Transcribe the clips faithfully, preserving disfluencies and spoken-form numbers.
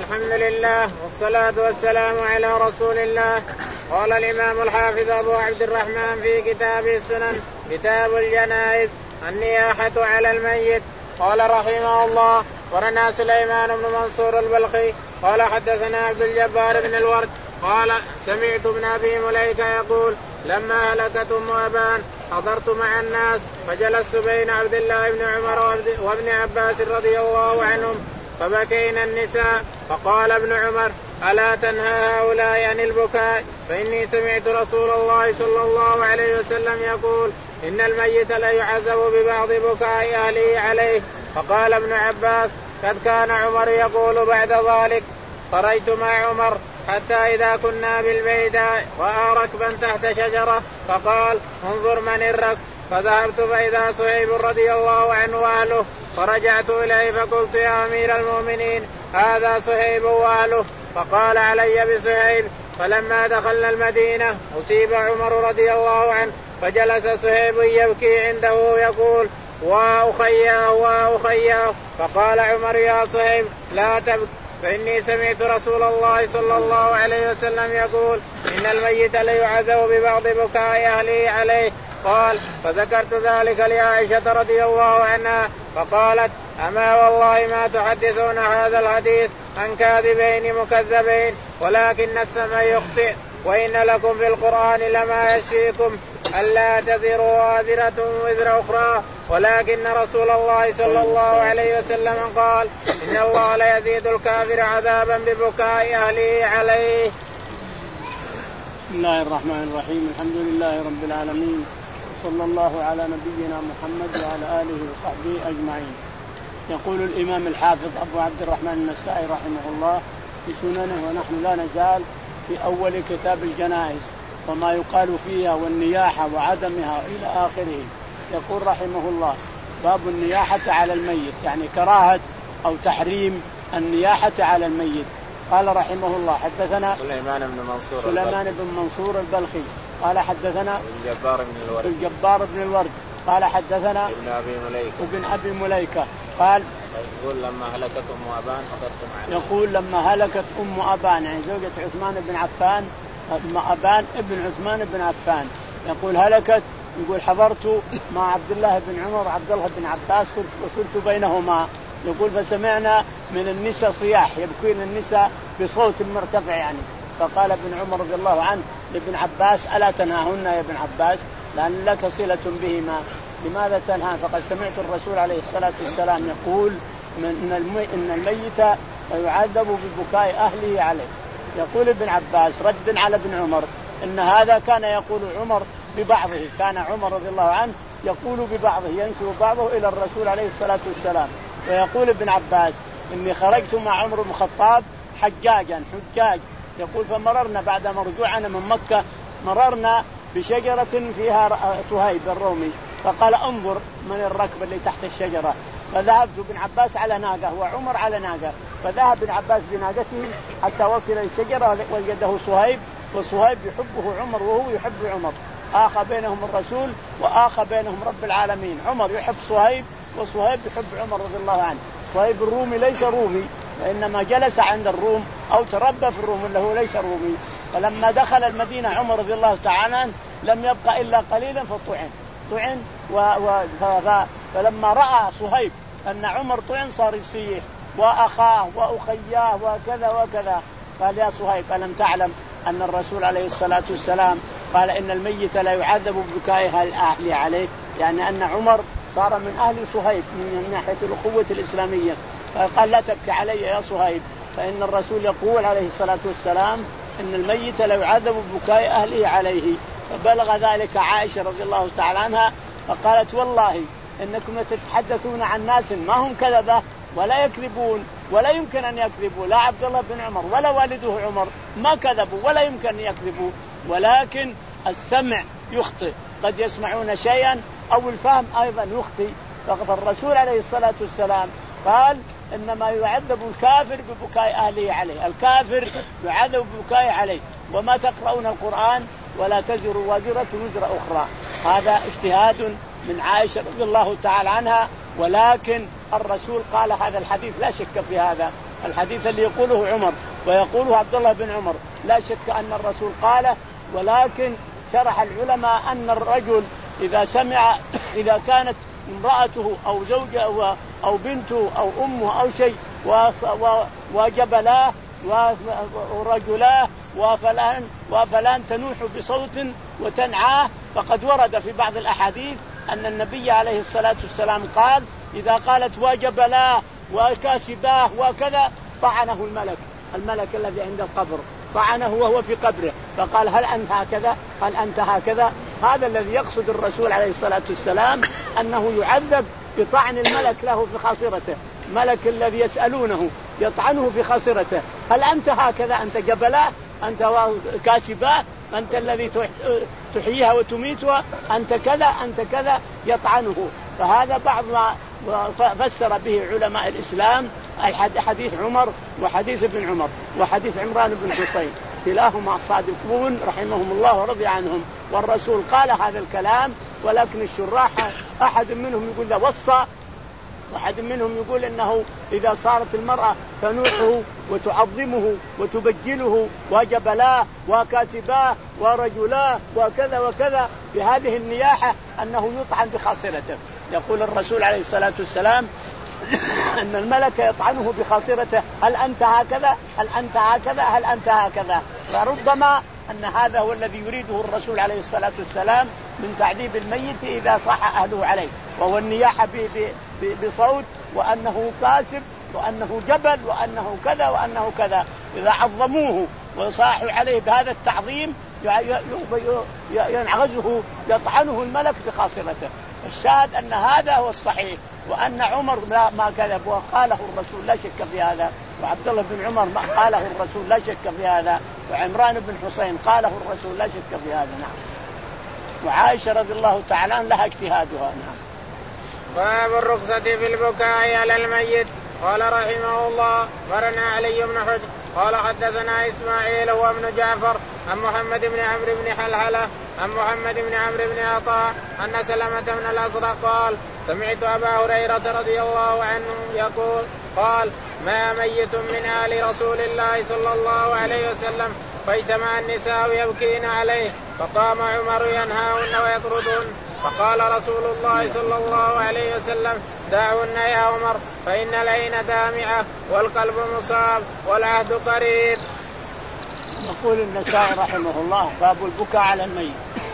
الحمد لله والصلاة والسلام على رسول الله. قال الإمام الحافظ أبو عبد الرحمن في كتابه السنن كتاب الجنائز النياحة على الميت. قال رحمه الله ورنا سليمان بن منصور البلخي قال حدثنا عبد الجبار بن الورد قال سمعت ابن أبي مليكة يقول لما هلكت أم أبان حضرت مع الناس فجلست بين عبد الله بن عمر وابن عباس رضي الله عنهم فبكينا النساء فقال ابن عمر ألا تنهى هؤلاء عن البكاء فإني سمعت رسول الله صلى الله عليه وسلم يقول إن الميت لا يعذب ببعض بكاء أهله عليه. فقال ابن عباس قد كان عمر يقول بعد ذلك خرجت مع عمر حتى إذا كنا بالبيداء رأى ركبا تحت شجرة فقال انظر من الركب فذهبت فإذا صهيب رضي الله عنه وأهله فرجعت إليه فقلت يا أمير المؤمنين هذا صهيب وأهله فقال علي بصهيب. فلما دخلنا المدينة أصيب عمر رضي الله عنه فجلس صهيب يبكي عنده يقول وأخياه وأخياه فقال عمر يا صهيب لا تبكي فإني سمعت رسول الله صلى الله عليه وسلم يقول إن الميت ليعذب ببعض بكاء أهله عليه. قال فذكرت ذلك لعائشة رضي الله عنها فقالت أما والله ما تحدثون هذا الحديث عن كاذبين مكذبين ولكن السمع يخطئ وإن لكم في القرآن لما يشفيكم ألا تزر وازرة وزر أخرى ولكن رسول الله صلى الله عليه وسلم قال إن الله لا يزيد الكافر عذابا ببكاء أهله عليه. بسم الله الرحمن الرحيم الحمد لله رب العالمين صلى الله على نبينا محمد وعلى آله وصحبه أجمعين. يقول الإمام الحافظ أبو عبد الرحمن النسائي رحمه الله في سننه ونحن لا نزال في أول كتاب الجنائز وما يقال فيها والنياحة وعدمها إلى آخره. يقول رحمه الله باب النياحة على الميت يعني كراهة أو تحريم النياحة على الميت. قال رحمه الله حدثنا سليمان بن منصور سليمان بن منصور البلخي قال حدثنا الجبار بن الورد الجبار بن الورد قال حدثنا ابن أبي مليكة ابن أبي مليكة قال يقول لما هلكت أم أبان حضرت معنا يقول لما هلكت أم أبان يعني زوجة عثمان بن عفان أم أبان ابن عثمان بن عفان يقول هلكت يقول حضرت مع عبد الله بن عمر وعبد الله بن عباس وصرت بينهما. يقول فسمعنا من النساء صياح يبكين النساء بصوت مرتفع يعني فقال ابن عمر رضي الله عنه لابن عباس ألا تنهاهن يا ابن عباس لأن لك صلة بهما لماذا تنهى فقد سمعت الرسول عليه الصلاة والسلام يقول إن الميت يعذب ببكاء أهله عليه. يقول ابن عباس رد على ابن عمر إن هذا كان يقول عمر ببعضه كان عمر رضي الله عنه يقول ببعضه ينسب بعضه إلى الرسول عليه الصلاة والسلام. ويقول ابن عباس إني خرجت مع عمر بن الخطاب حجاجا حجاج يقول فمررنا بعد مرجوعنا من مكة مررنا بشجرة فيها صهيب الرومي فقال انظر من الركب اللي تحت الشجرة فذهبت ابن عباس على ناقة وعمر على ناقة فذهب ابن عباس بناقته حتى وصل الشجرة وجده صهيب وصهيب يحبه عمر وهو يحب عمر آخى بينهم الرسول وآخى بينهم رب العالمين. عمر يحب صهيب وصهيب يحب عمر رضي الله عنه. صهيب الرومي ليس رومي وإنما جلس عند الروم أو تربى في الروم اللي هو ليس رومي. فلما دخل المدينة عمر رضي الله تعالى عنه لم يبقى إلا قليلا فطعن طعن و... و... فلما رأى صهيب أن عمر طعن صار يصيح وأخاه وأخياه وكذا وكذا قال يا صهيب ألم تعلم أن الرسول عليه الصلاة والسلام قال إن الميت لا يعذب ببكائها الأهل عليه يعني أن عمر صار من أهل صهيب من ناحية الأخوة الإسلامية. فقال لا تبكي علي يا صهيب فإن الرسول يقول عليه الصلاة والسلام إن الميت لا يعذب ببكاء أهله عليه. فبلغ ذلك عائشة رضي الله تعالى عنها فقالت والله إنكم تتحدثون عن ناس ما هم كذبة ولا يكذبون ولا يمكن أن يكذبوا لا عبد الله بن عمر ولا والده عمر ما كذبوا ولا يمكن أن يكذبوا ولكن السمع يخطئ قد يسمعون شيئا أو الفهم أيضا يخطئ. فالرسول عليه الصلاة والسلام قال إنما يعذب الكافر ببكاء أهله عليه الكافر يعذب ببكاء عليه وما تقرؤون القرآن ولا تزر وازرة وزر أخرى. هذا اجتهاد من عائشة رضي الله تعالى عنها ولكن الرسول قال هذا الحديث لا شك في هذا الحديث اللي يقوله عمر ويقوله عبد الله بن عمر لا شك أن الرسول قاله، ولكن شرح العلماء أن الرجل إذا سمع إذا كانت امرأته أو زوجه أو, أو بنته أو أمه أو شيء وجبلاه ورجلاه وفلان وفلان تنوح بصوت وتنعاه، فقد ورد في بعض الأحاديث أن النبي عليه الصلاة والسلام قال إذا قالت وجبلاه وكاسباه وكذا طعنه الملك الملك الذي عند القبر طعنه وهو في قبره، فقال هل أنت هكذا؟ هل أنت هكذا؟ هذا الذي يقصد الرسول عليه الصلاة والسلام أنه يعذب بطعن الملك له في خاصرته، ملك الذي يسألونه يطعنه في خاصرته، هل أنت هكذا؟ أنت جبلاه؟ أنت كاسباه؟ أنت الذي تحييها وتميتها؟ أنت كذا أنت كذا، يطعنه. فهذا بعض ما فسر به علماء الإسلام حديث عمر وحديث ابن عمر وحديث عمران بن حسين، كلاهما صادقون رحمهم الله ورضي عنهم، والرسول قال هذا الكلام، ولكن الشراح أحد منهم يقول له وصى، واحد منهم يقول إنه إذا صارت المرأة تنوحه وتعظمه وتبجله وجبلاه وكاسباه ورجلاه وكذا وكذا بهذه النياحة أنه يطعن بخاصرته. يقول الرسول عليه الصلاة والسلام أن الملك يطعنه بخاصرته، هل أنت هكذا؟ هل أنت هكذا؟ هل أنت هكذا؟ فربما أن هذا هو الذي يريده الرسول عليه الصلاة والسلام من تعذيب الميت إذا صح أهله عليه، وهو النياحة بصوت وأنه كاسب وأنه جبل وأنه كذا وأنه كذا. إذا عظموه وصاحوا عليه بهذا التعظيم ينعغزه يطعنه الملك بخاصرته. الشاهد أن هذا هو الصحيح، وأن عمر ما كذب وقاله الرسول لا شك في هذا، وعبد الله بن عمر ما قاله الرسول لا شك في هذا، وعمران بن حسين قاله الرسول لا شك في هذا. نعم. وعائشة رضي الله تعالى عنها لها اجتهادها. نعم. باب الرخصة في البكاء على الميت. قال رحمه الله برنا علي بن حجر قال حدثنا إسماعيل هو ابن جعفر عن محمد بن عمرو بن حلحلة عن محمد بن عمرو بن عطاء أن سلمة بن الأزرق قال سمعت أبا هريرة رضي الله عنه يقول قال ما ميت من آل رسول الله صلى الله عليه وسلم فاجتمع النساء يبكين عليه فقام عمر ينهاهن ويطردهن فقال رسول الله صلى الله عليه وسلم دعوهن يا عمر فإن العين دامعة والقلب مصاب والعهد قريب. يقول النسائي رحمه الله باب البكاء على الميت.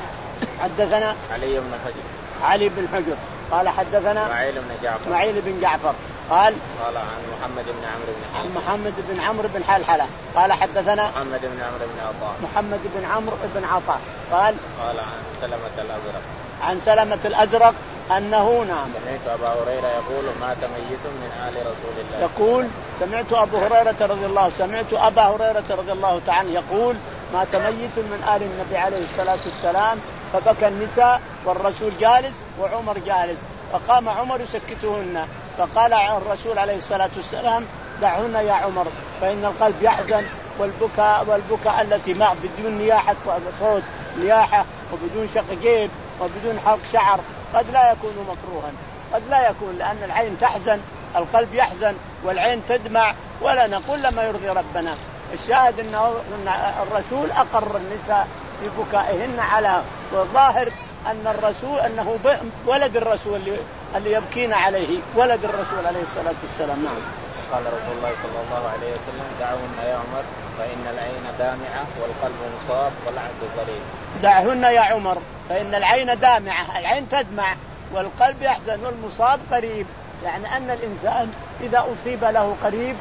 حدثنا علي بن حجر علي بن حجر قال حدثنا إسماعيل بن جعفر إسماعيل بن جعفر قال قال عن محمد بن عمرو بن حلحلة عن محمد بن عمرو بن حلحلة قال حدثنا محمد بن عمرو بن عطاء محمد بن عمرو بن عطاء قال قال عن سلمة الأزرق عن سلمة الأزرق أنه نعم سمعت أبا هريرة يقول مات ميت من آل رسول الله يقول سمعت أبو هريرة رضي الله سمعت أبا هريرة رضي الله تعالى يقول مات ميت من آل النبي عليه الصلاة والسلام فبكى النساء والرسول جالس وعمر جالس فقام عمر يسكتهن فقال الرسول عليه الصلاة والسلام دعهن يا عمر فإن القلب يحزن والبكاء والبكاء التي ما بدون نياحة صوت نياحة وبدون شق جيب وبدون حلق شعر قد لا يكون مكروها قد لا يكون لأن العين تحزن القلب يحزن والعين تدمع ولا نقول لما يرضي ربنا. الشاهد أنه الرسول أقر النساء في بكائهن على والظاهر أن الرسول أنه ولد الرسول اللي يبكين عليه ولد الرسول عليه الصلاة والسلام. نعم. قال رسول الله صلى الله عليه وسلم دعهن يا عمر فإن العين دامعة والقلب مصاب والعهد قريب. دعهن يا عمر فإن العين دامعة العين تدمع والقلب يحزن والمصاب قريب، يعني أن الإنسان إذا أصيب له قريب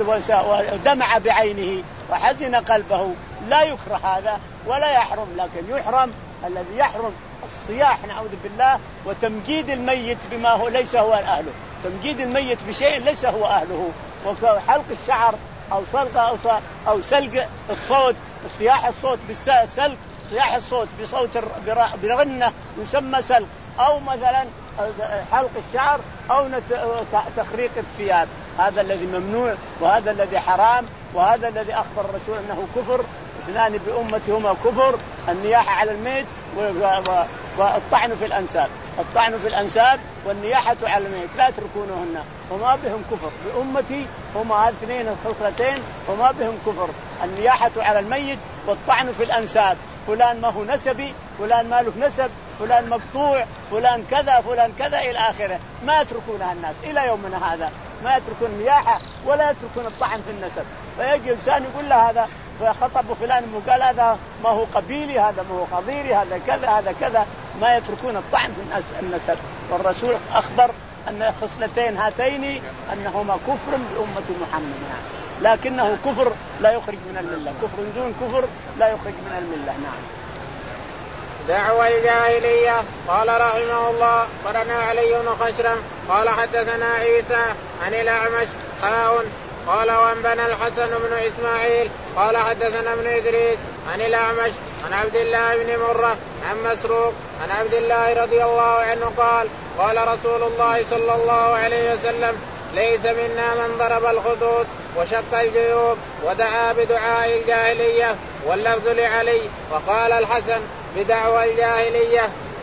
ودمع بعينه وحزن قلبه لا يكره هذا ولا يحرم، لكن يحرم الذي يحرم الصياح نعوذ بالله وتمجيد الميت بما هو ليس هو أهله، تمجيد الميت بشيء ليس هو أهله، وحلق الشعر أو سلق أو, أو سلق الصوت صياح الصوت بالسلق صياح الصوت بصوت برنة يسمى سلق، أو مثلا حلق الشعر أو تخريق الثياب، هذا الذي ممنوع وهذا الذي حرام وهذا الذي أخبر الرسول أنه كفر. اثنان بأمتهما كفر النياحة على الميت والطعن في الأنساب. الطعن في الأنساب والنياحة على الميت لا تركونهن وما بهم كفر. بأمتي هما هالاثنين الخصلتين وما بهم كفر، النياحة على الميت والطعن في الأنساب. فلان ما هو نسبي، فلان ما له نسب، فلان مقطوع، فلان كذا فلان كذا إلى آخره، ما يتركونها الناس إلى يومنا هذا، ما يتركون النياحة ولا يتركون الطعن في النسب. فيجي إنسان يقول له هذا فخطب فلان وقال هذا ما هو قبيلي، هذا ما هو قضيري، هذا كذا هذا كذا، ما يتركون الطعن في النسب. والرسول أخبر أن الخصلتين هاتين أنهما كفر بأمة محمد، لكنه كفر لا يخرج من الملة، كفر دون كفر لا يخرج من الملة. نعم. دعوى الجاهلية. قال رحمه الله قرنا علي بن خشرم قال حدثنا عيسى عن الأعمش حاء قال وانبنى الحسن بن إسماعيل قال حدثنا ابن إدريس عن الأعمش عن عبد الله بن مرة عن مسروق عن عبد الله رضي الله عنه قال قال رسول الله صلى الله عليه وسلم ليس منا من ضرب الخدود وشق الجيوب ودعا بدعاء الجاهلية، واللفظ لعلي وقال الحسن بدعوى الجاهلية.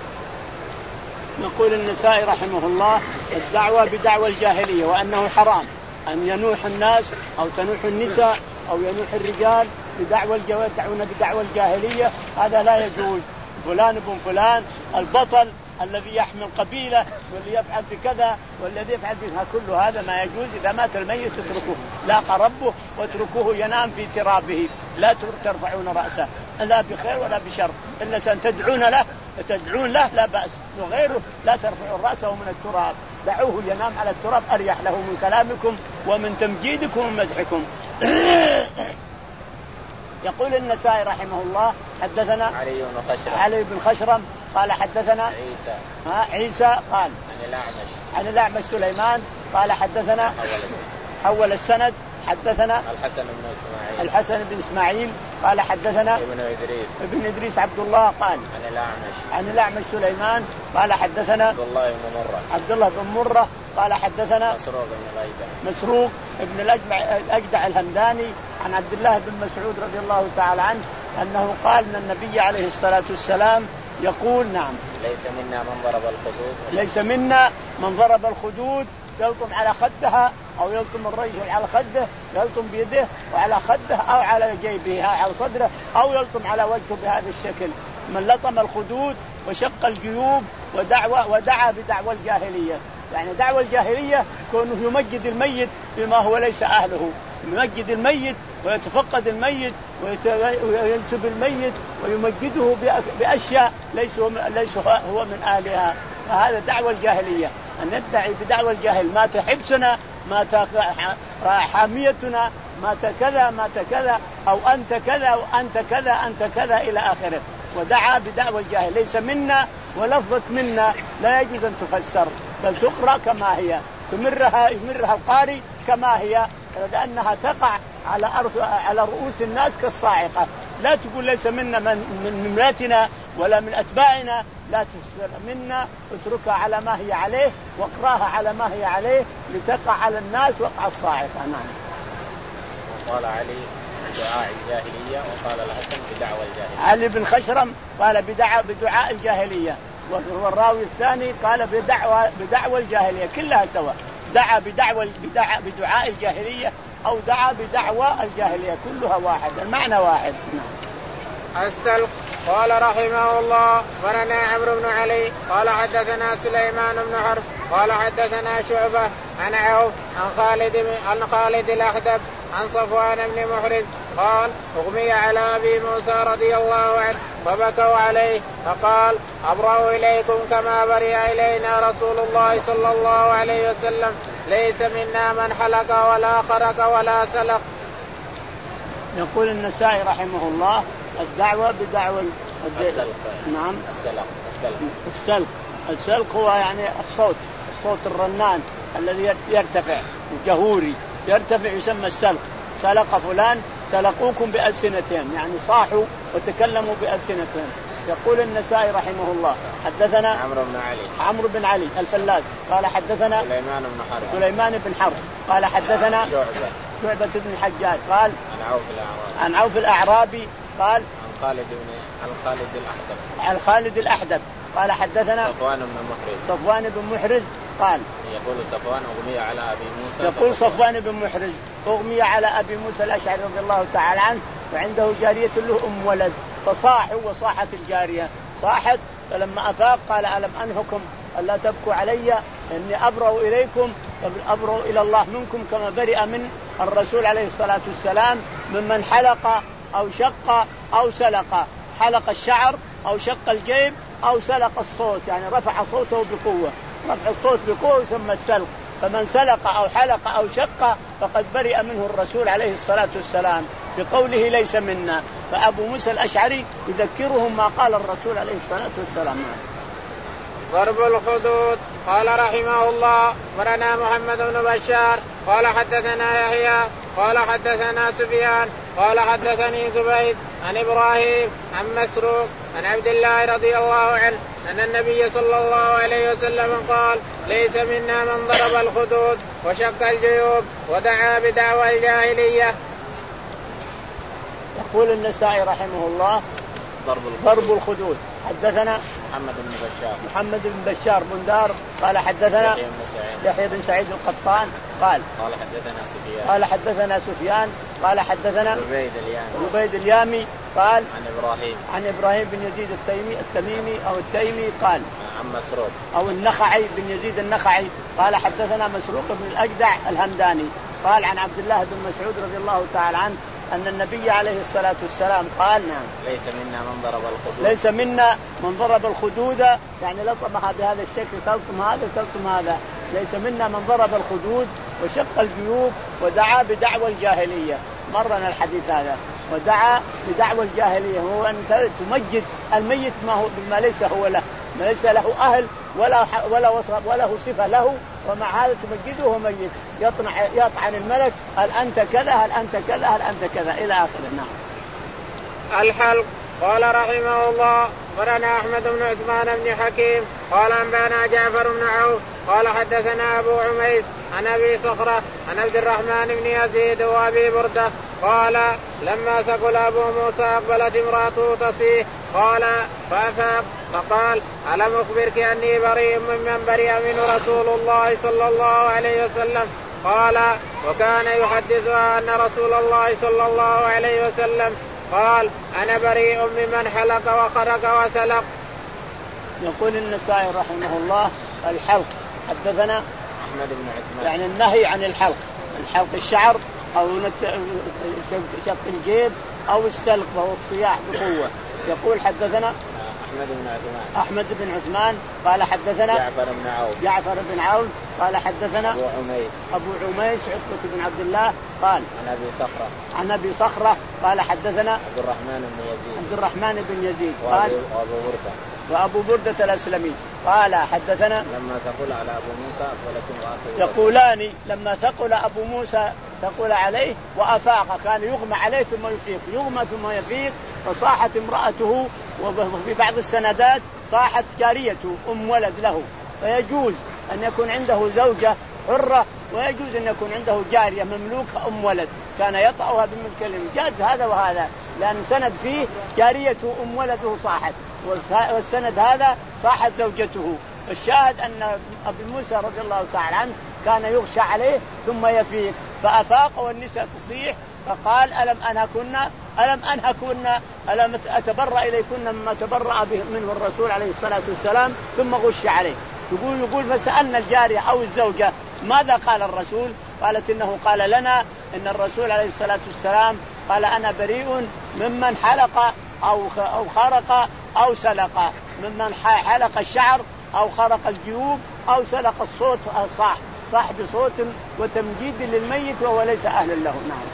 يقول النسائي رحمه الله الدعوة بدعوى الجاهلية، وأنه حرام أن ينوح الناس أو تنوح النساء أو ينوح الرجال بدعوى الجاهلية، بدعوى الجاهلية هذا لا يجوز. فلان ابن فلان البطل الذي يحمل قبيلة والذي يفعل بكذا والذي يفعل بها، كل هذا ما يجوز. إذا مات الميت اتركوه، لاقى ربه واتركوه ينام في ترابه، لا ترفعون رأسه لا بخير ولا بشر، إلا سنتدعون له تدعون له لا بأس، وغيره لا ترفعوا رأسه من التراب، دعوه ينام على التراب أريح له من كلامكم ومن تمجيدكم ومن مدحكم. يقول النسائي رحمه الله حدثنا علي بن خشرم علي بن خشرم قال حدثنا عيسى ها عيسى قال عن الأعمش عن الأعمش سليمان قال حدثنا حول السند حدثنا الحسن بن إسماعيل الحسن بن إسماعيل قال حدثنا ابن إدريس ابن إدريس عبد الله قال عن الأعمش عن الأعمش سليمان قال حدثنا عبد الله بن مرة عبد الله بن مرة قال حدثنا مسروق بن الأجدع مسروق ابن الأجدع الهمداني عن عبد الله بن مسعود رضي الله تعالى عنه أنه قال أن النبي عليه الصلاة والسلام يقول نعم ليس منا من ضرب الخدود ليس منا من ضرب الخدود يلطم على خده أو يلطم الرجل على خده، يلطم بيده وعلى خده أو على جيبه على صدره أو يلطم على وجهه بهذا الشكل. من لطم الخدود وشق الجيوب ودعوة ودعا بدعوى الجاهلية، يعني دعوى الجاهلية كونه يمجد الميت بما هو ليس أهله، يمجد الميت ويتفقد الميت وينسب الميت ويمجده بأشياء ليس ليس هو من أهلها، فهذا دعوى الجاهلية. أن ندعي بدعوى الجاهل مات حبسنا مات حاميتنا مات كذا مات كذا أو أنت كذا أو أنت كذا أنت كذا إلى آخره، ودعا بدعوى الجاهل. ليس منا ولفظة منا لا يجوز أن تفسر، بل تقرأ كما هي، تمرها يمرها القارئ كما هي، لأنها تقع على على رؤوس الناس كالصاعقة. لا تقول ليس منا من من مملاتنا ولا من أتباعنا، لا تفسر منا، اتركها على ما هي عليه واقراها على ما هي عليه لتقع على الناس وقع الصاعقة. نعم. قال علي بدعاء الجاهلية وقال الحسن بدعوى الجاهلية. علي بن خشرم قال بدعاء بدعاء الجاهلية، والراوي الثاني قال بدعوى بدعوى الجاهلية، كلها سواء، دعا بدعوى بدعاء بدعاء الجاهلية أو دعا بدعوى الجاهلية، كلها واحد، المعنى واحد. نعم. السلق. قال رحمه الله فرنا عمرو بن علي قال حدثنا سليمان بن حرب قال حدثنا شعبة عن عوف عن خالد عن خالد الأحدب عن صفوان بن محرز قال أغمي على أبي موسى رضي الله عنه فبكوا عليه فقال أبرأ إليكم كما برئ إلينا رسول الله صلى الله عليه وسلم ليس منا من حلق ولا خرق ولا سلق. يقول النسائي رحمه الله الدعوة بدعوة السلق. نعم. السلق. السلق. السلق. السلق هو يعني الصوت الصوت الرنان الذي يرتفع الجهوري يرتفع يسمى السلق. سلق فلان سلقوكم بألسنتين، يعني صاحوا وتكلموا بألسنتين. يقول النسائي رحمه الله حدثنا عمرو بن علي عمرو بن علي الفلاس قال حدثنا سليمان بن حرب سليمان بن حرب قال حدثنا شعبة شعبة بن الحجاج قال عن عوف الأعرابي عن عوف الأعرابي قال عن خالد بن عن خالد الأحدب عن خالد الأحدب قال حدثنا صفوان بن محرز صفوان بن محرز قال يقول صفوان أغمي على أبي موسى يقول صفوان بن محرز أغمي على أبي موسى الأشعري رضي الله تعالى عنه وعنده جارية له أم ولد فصاحوا وصاحت الجارية صاحت فلما أفاق قال ألم أنهكم ألا تبكوا علي إني أبرأ إليكم أبرأ إلى الله منكم كما برئ من الرسول عليه الصلاة والسلام ممن حلق أو شق أو سلق حلق الشعر أو شق الجيب أو سلق الصوت يعني رفع صوته بقوة رفع الصوت بقوة ثم السلق فمن سلق أو حلق أو شق فقد برئ منه الرسول عليه الصلاة والسلام بقوله ليس منا. فأبو موسى الأشعري يذكرهم ما قال الرسول عليه الصلاة والسلام. ضرب الخدود. قال رحمه الله مرنا محمد بن بشار قال حدثنا يحيى قال حدثنا سفيان قال حدثني زبيد عن إبراهيم عن مسروق عن عبد الله رضي الله عنه أن النبي صلى الله عليه وسلم قال ليس منا من ضرب الخدود وشق الجيوب ودعا بدعوى الجاهلية. يقول النسائي رحمه الله ضرب الخدود, ضرب الخدود. حدثنا محمد بن بشار محمد بن بشار بن دار قال حدثنا يحيى بن سعيد القطان قال قال حدثنا سفيان قال حدثنا سفيان قال حدثنا زبيد اليامي زبيد اليامي قال عن إبراهيم عن إبراهيم بن يزيد التيمي التميمي أو التيمي قال عن مسروق أو النخعي بن يزيد النخعي قال حدثنا مسروق بن الأجدع الهمداني قال عن عبد الله بن مسعود رضي الله تعالى عنه أن النبي عليه الصلاة والسلام قال نعم ليس منا من ضرب الخدود ليس منا من ضرب الخدود يعني لطمها بهذا الشكل تلطم هذا تلطم هذا ليس منا من ضرب الخدود وشق الجيوب ودعا بدعوى الجاهلية. مرنا الحديث هذا ودعا بدعوى الجاهلية هو أن تمجد الميت ما هو بما ليس هو له ما ليس له أهل ولا ولا وصف وله صفة له ومع هذا تمجده وهو ميت يطنع يطعن الملك هل أنت كذا هل أنت كذا هل أنت كذا إلى آخره. نعم. الحلق. قال رحمه الله مرنا أحمد بن عثمان بن حكيم قال أنبانا جعفر بن عوف قال حدثنا أبو عميس عن أبي صخرة عن عبد الرحمن بن يزيد وأبي بردة قال لما ثقل أبو موسى أقبلت امرأته تصيح قال فأفاق فقال ألم أخبرك أني بريء ممن برئ منه رسول الله صلى الله عليه وسلم قال وكان يحدثها أن رسول الله صلى الله عليه وسلم قال أنا بريء ممن حلق وخرق وسلق. يقول النسائي رحمه الله الحلق. حدثنا أحمد بن عثمان يعني النهي عن الحلق الحلق الشعر أو شق الجيب أو السلق وهو الصياح بقوة. يقول حدثنا أحمد بن عثمان أحمد بن عثمان قال حدثنا جعفر بن عوف جعفر بن عوف قال حدثنا أبو عميس أبو عميس عتبة بن عبد الله قال عن أبي صخرة عن أبي صخرة قال حدثنا عبد الرحمن بن يزيد عبد الرحمن بن يزيد قال وأبو بردة وأبو بردة الأسلمي قال حدثنا لما ثقل على أبو موسى أقبلت امرأته يقولان لما ثقل أبو موسى ثقل عليه وأفاق كان يغمى عليه ثم يفيق يغمى ثم يفيق فصاحت امرأته وفي بعض السندات صاحت جاريته أم ولد له. فيجوز أن يكون عنده زوجة حرة ويجوز أن يكون عنده جارية مملوكة أم ولد كان يطأها بملك جاز هذا وهذا لأن سند فيه جاريته أم ولده صاحت والسند هذا صاحت زوجته. الشاهد أن أبي موسى رضي الله تعالى عنه كان يغشى عليه ثم يفيق فأفاق والنساء تصيح فقال ألم أنهكن ألم أنهكن ألم أتبرأ إليكن مما تبرأ به منه الرسول عليه الصلاة والسلام ثم غش عليه. تقول يقول فسألنا الجارية أو الزوجة ماذا قال الرسول قالت إنه قال لنا إن الرسول عليه الصلاة والسلام قال أنا بريء ممن حلق أو أو خرق أو سلق ممن حلق الشعر أو خرق الجيوب أو سلق الصوت صاح صاح بصوت وتمجيد للميت وهو ليس أهلا له. نعم.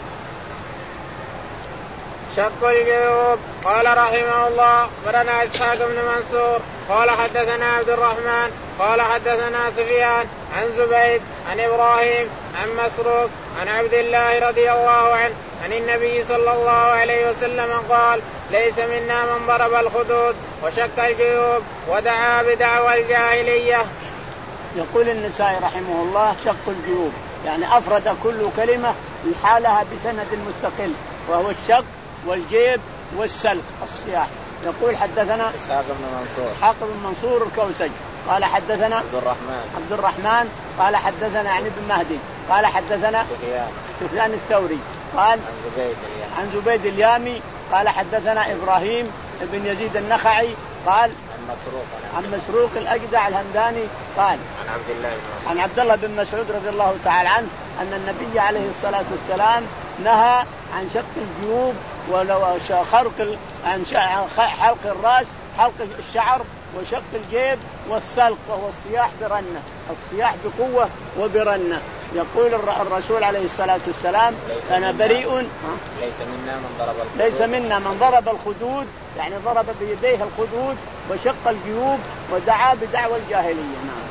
شق الجيوب. قال رحمه الله مرنا إسحاق بن منصور قال حدثنا عبد الرحمن قال حدثنا سفيان عن زبيد عن إبراهيم عن مسروق عن عبد الله رضي الله عنه عن النبي صلى الله عليه وسلم قال ليس منا من ضرب الخدود وشق الجيوب ودعا بدعوى الجاهلية. يقول النسائي رحمه الله شق الجيوب يعني أفرد كل كلمة لحالها بسند مستقل وهو الشق والجيب والسلق الصياح يقول حدثنا إسحاق بن منصور إسحاق بن منصور الكوسج قال حدثنا عبد الرحمن عبد الرحمن قال حدثنا يعني بن مهدي قال حدثنا سفيان سفيان الثوري قال عن زبيد اليامي عن زبيد اليامي قال حدثنا إبراهيم بن يزيد النخعي قال عن مسروق عن مسروق الأجدع الهمداني قال عن عبد الله بن مسعود عن عبد الله بن مسعود رضي الله تعالى عنه أن النبي عليه الصلاة والسلام نهى عن شق الجيوب وخرق عن حلق الرأس حلق الشعر وشق الجيب والسلق وهو الصياح برنة الصياح بقوة وبرنة. يقول الرسول عليه الصلاة والسلام أنا بريء ليس منا من ضرب الخدود ليس منا من ضرب الخدود يعني ضرب بيديه الخدود وشق الجيوب ودعا بدعوى الجاهلية. نعم.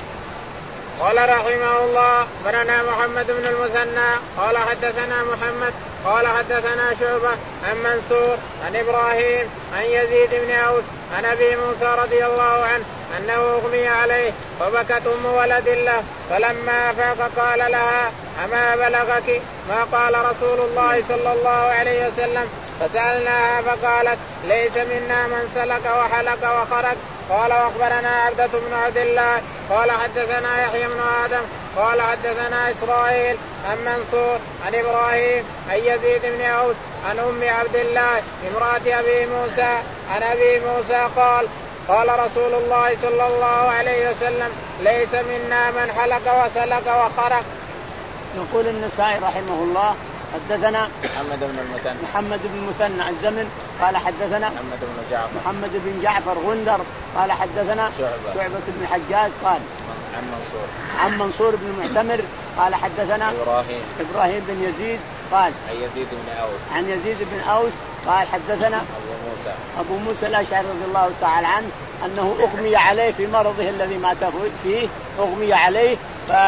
قال رحمه الله برنا محمد بن المثنى قال حدثنا محمد قال حدثنا شعبة عن منصور عن إبراهيم عن يزيد بن أوس عن أبي موسى رضي الله عنه أنه أغمي عليه فبكت أم ولد له فلما أفاق قال لها أما بلغك ما قال رسول الله صلى الله عليه وسلم فسألناها فقالت ليس منا من سلك وحلق وخرج. قال وأخبرنا عبدة بن عبد الله قال حدثنا يحيى بن آدم قال حدثنا إسرائيل عن منصور عن إبراهيم عن يزيد بن أوس عن أم عبد الله امرأة أبي موسى عن أبي موسى قال قال رسول الله صلى الله عليه وسلم ليس منا من حلق وسلك وخرق. يقول النسائي رحمه الله حدثنا محمد بن المثنى محمد بن المثنى الزمن قال حدثنا محمد بن جعفر محمد بن جعفر غندر قال حدثنا شعبة, شعبة بن الحجاج قال عن منصور عن منصور بن المعتمر قال حدثنا إبراهيم إبراهيم بن يزيد قال عن يزيد بن أوس عن يزيد بن أوس قال حدثنا أبو موسى أبو موسى الأشعري رضي الله تعالى عنه أنه أغمي عليه في مرضه الذي مات فيه أغمي عليه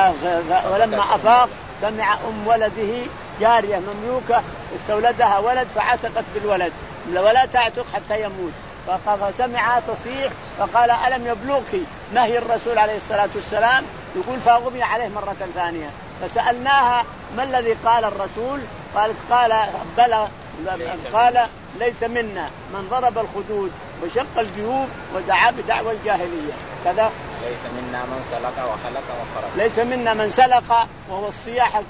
ولما أفاق سمع أم ولده جارية مملوكة استولدها ولد فعتقت بالولد ولا تعتق حتى يموت فسمعها تصيح فقال ألم يبلغك نهي الرسول عليه الصلاة والسلام يقول فأغمي عليه مرة ثانية. فسألناها ما الذي قال الرسول قالت قال بلى قال ليس منا من ضرب الخدود وشق الجيوب ودعا بدعوى الجاهلية كذا. ليس منا من سلك وحلق وخرق ليس منا من سلق وهو الصياح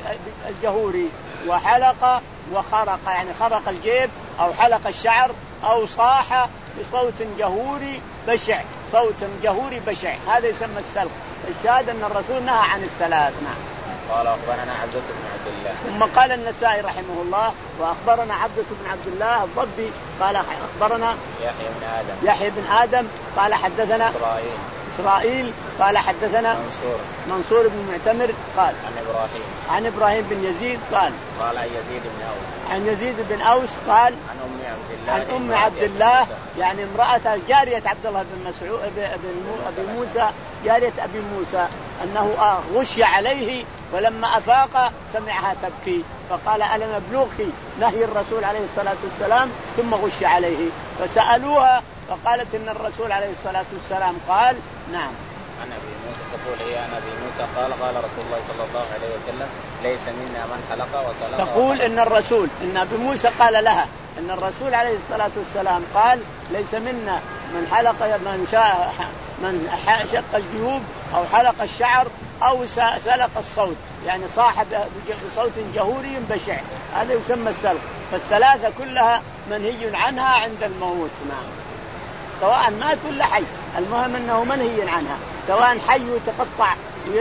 الجهوري وحلق وخرق يعني خرق الجيب أو حلق الشعر أو صاح بصوت جهوري بشع صوت جهوري بشع هذا يسمى السلق. الشاهد أن الرسول نهى عن الثلاث. نعم. قال أخبرنا عبدة بن عبد الله ثم قال النسائي رحمه الله وأخبرنا عبدة بن عبد الله الضبي قال أخبرنا يحيى بن آدم يحيى بن آدم قال حدثنا إسرائيل إسرائيل قال حدثنا منصور منصور بن معتمر قال عن إبراهيم عن إبراهيم بن يزيد قال قال عن يزيد بن أوس عن يزيد بن أوس قال عن أم عبد الله عن أم عبد الله يعني امرأة جارية عبد الله بن مسعود أبي موسى جارية أبي موسى أنه غشي عليه ولما أفاق سمعها تبكي فقال ألم يبلغك نهي الرسول عليه الصلاة والسلام ثم غشي عليه فسألوها فقالت إن الرسول عليه الصلاة والسلام قال. نعم. عن أبي موسى تقول هي عن أبي موسى قال قال رسول الله صلى الله عليه وسلم ليس منا من حلق وسلق. تقول إن الرسول إن أبي موسى قال لها إن الرسول عليه الصلاة والسلام قال ليس منا من حلق من شاء من شق الجيوب أو حلق الشعر أو سلق الصوت يعني صاح بصوت جهوري بشع هذا يسمى السلق. فالثلاثة كلها منهي عنها عند الموت. نعم. سواء مات ولا حي المهم أنه منهي عنها سواء حي يتقطع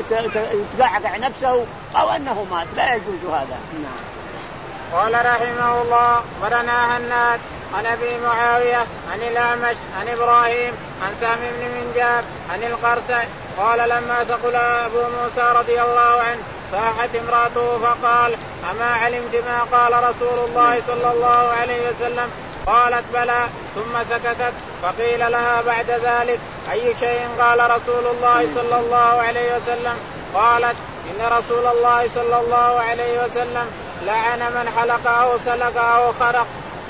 ويتقعقع نفسه أو أنه مات لا يجوز هذا. نعم. قال رحمه الله برنا هناد عن أبي معاوية عن الأعمش عن إبراهيم عن سهم بن منجاب عن القرسع قال لما ثقل أبو موسى رضي الله عنه صاحت امرأته فقال أما علمت ما قال رسول الله صلى الله عليه وسلم قالت بلى ثم سكتت فقيل لها بعد ذلك أي شيء قال رسول الله صلى الله عليه وسلم قالت إن رسول الله صلى الله عليه وسلم لعن من حلق أو سلق أو خرق.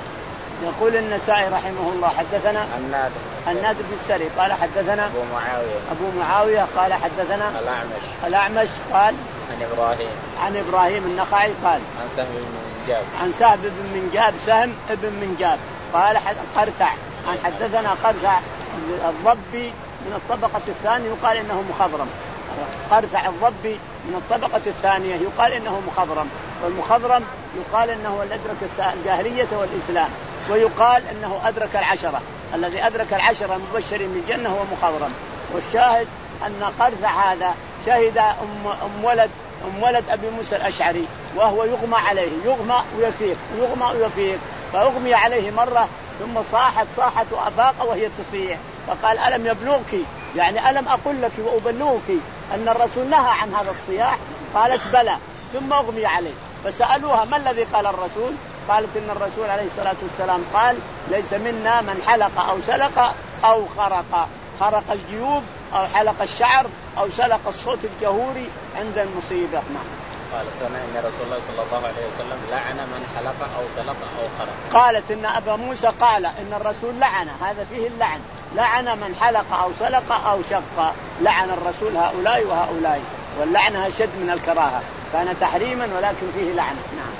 يقول النسائي رحمه الله حدثنا الناد بن السري قال حدثنا أبو معاوية أبو معاوية قال حدثنا الأعمش الأعمش قال عن إبراهيم عن إبراهيم النخعي قال عن سهم بن منجاب عن سهم بن منجاب سهم بن منجاب قال قرثع عن حدثنا قرثع الضبي من الطبقة الثانية يقال إنه مخضرم. قرثع الضبي من الطبقة الثانية يقال إنه مخضرم، والمخضرم يقال إنه أدرك الجاهلية والإسلام، ويقال إنه أدرك العشرة. الذي أدرك العشرة المبشرين بالجنة هو مخضرم. والشاهد أن قرثع هذا شهد أم, أم ولد أم ولد أبي موسى الأشعري وهو يغمى عليه، يغمى ويفيق يغمى ويفيق، فأغمي عليه مرة ثم صاحت صاحت وأفاق وهي تصيح، فقال ألم يبلغك، يعني ألم أقول لك وأبلغك أن الرسول نهى عن هذا الصياح؟ قالت بلى، ثم أغمي عليه. فسألوها ما الذي قال الرسول؟ قالت إن الرسول عليه الصلاة والسلام قال ليس منا من حلق أو سلق أو خرق، خرق الجيوب أو حلق الشعر أو سلق الصوت الجهوري عند المصيبة. قالت أنا إن رسول الله صلى الله عليه وسلم لعن من حلق أو سلق أو خرق. قالت إن أبا موسى قال إن الرسول لعن، هذا فيه اللعن، لعن من حلق أو سلق أو شق، لعن الرسول هؤلاء وهؤلاء، واللعنة أشد من الكراهة، كان تحريما ولكن فيه لعنة. نعم.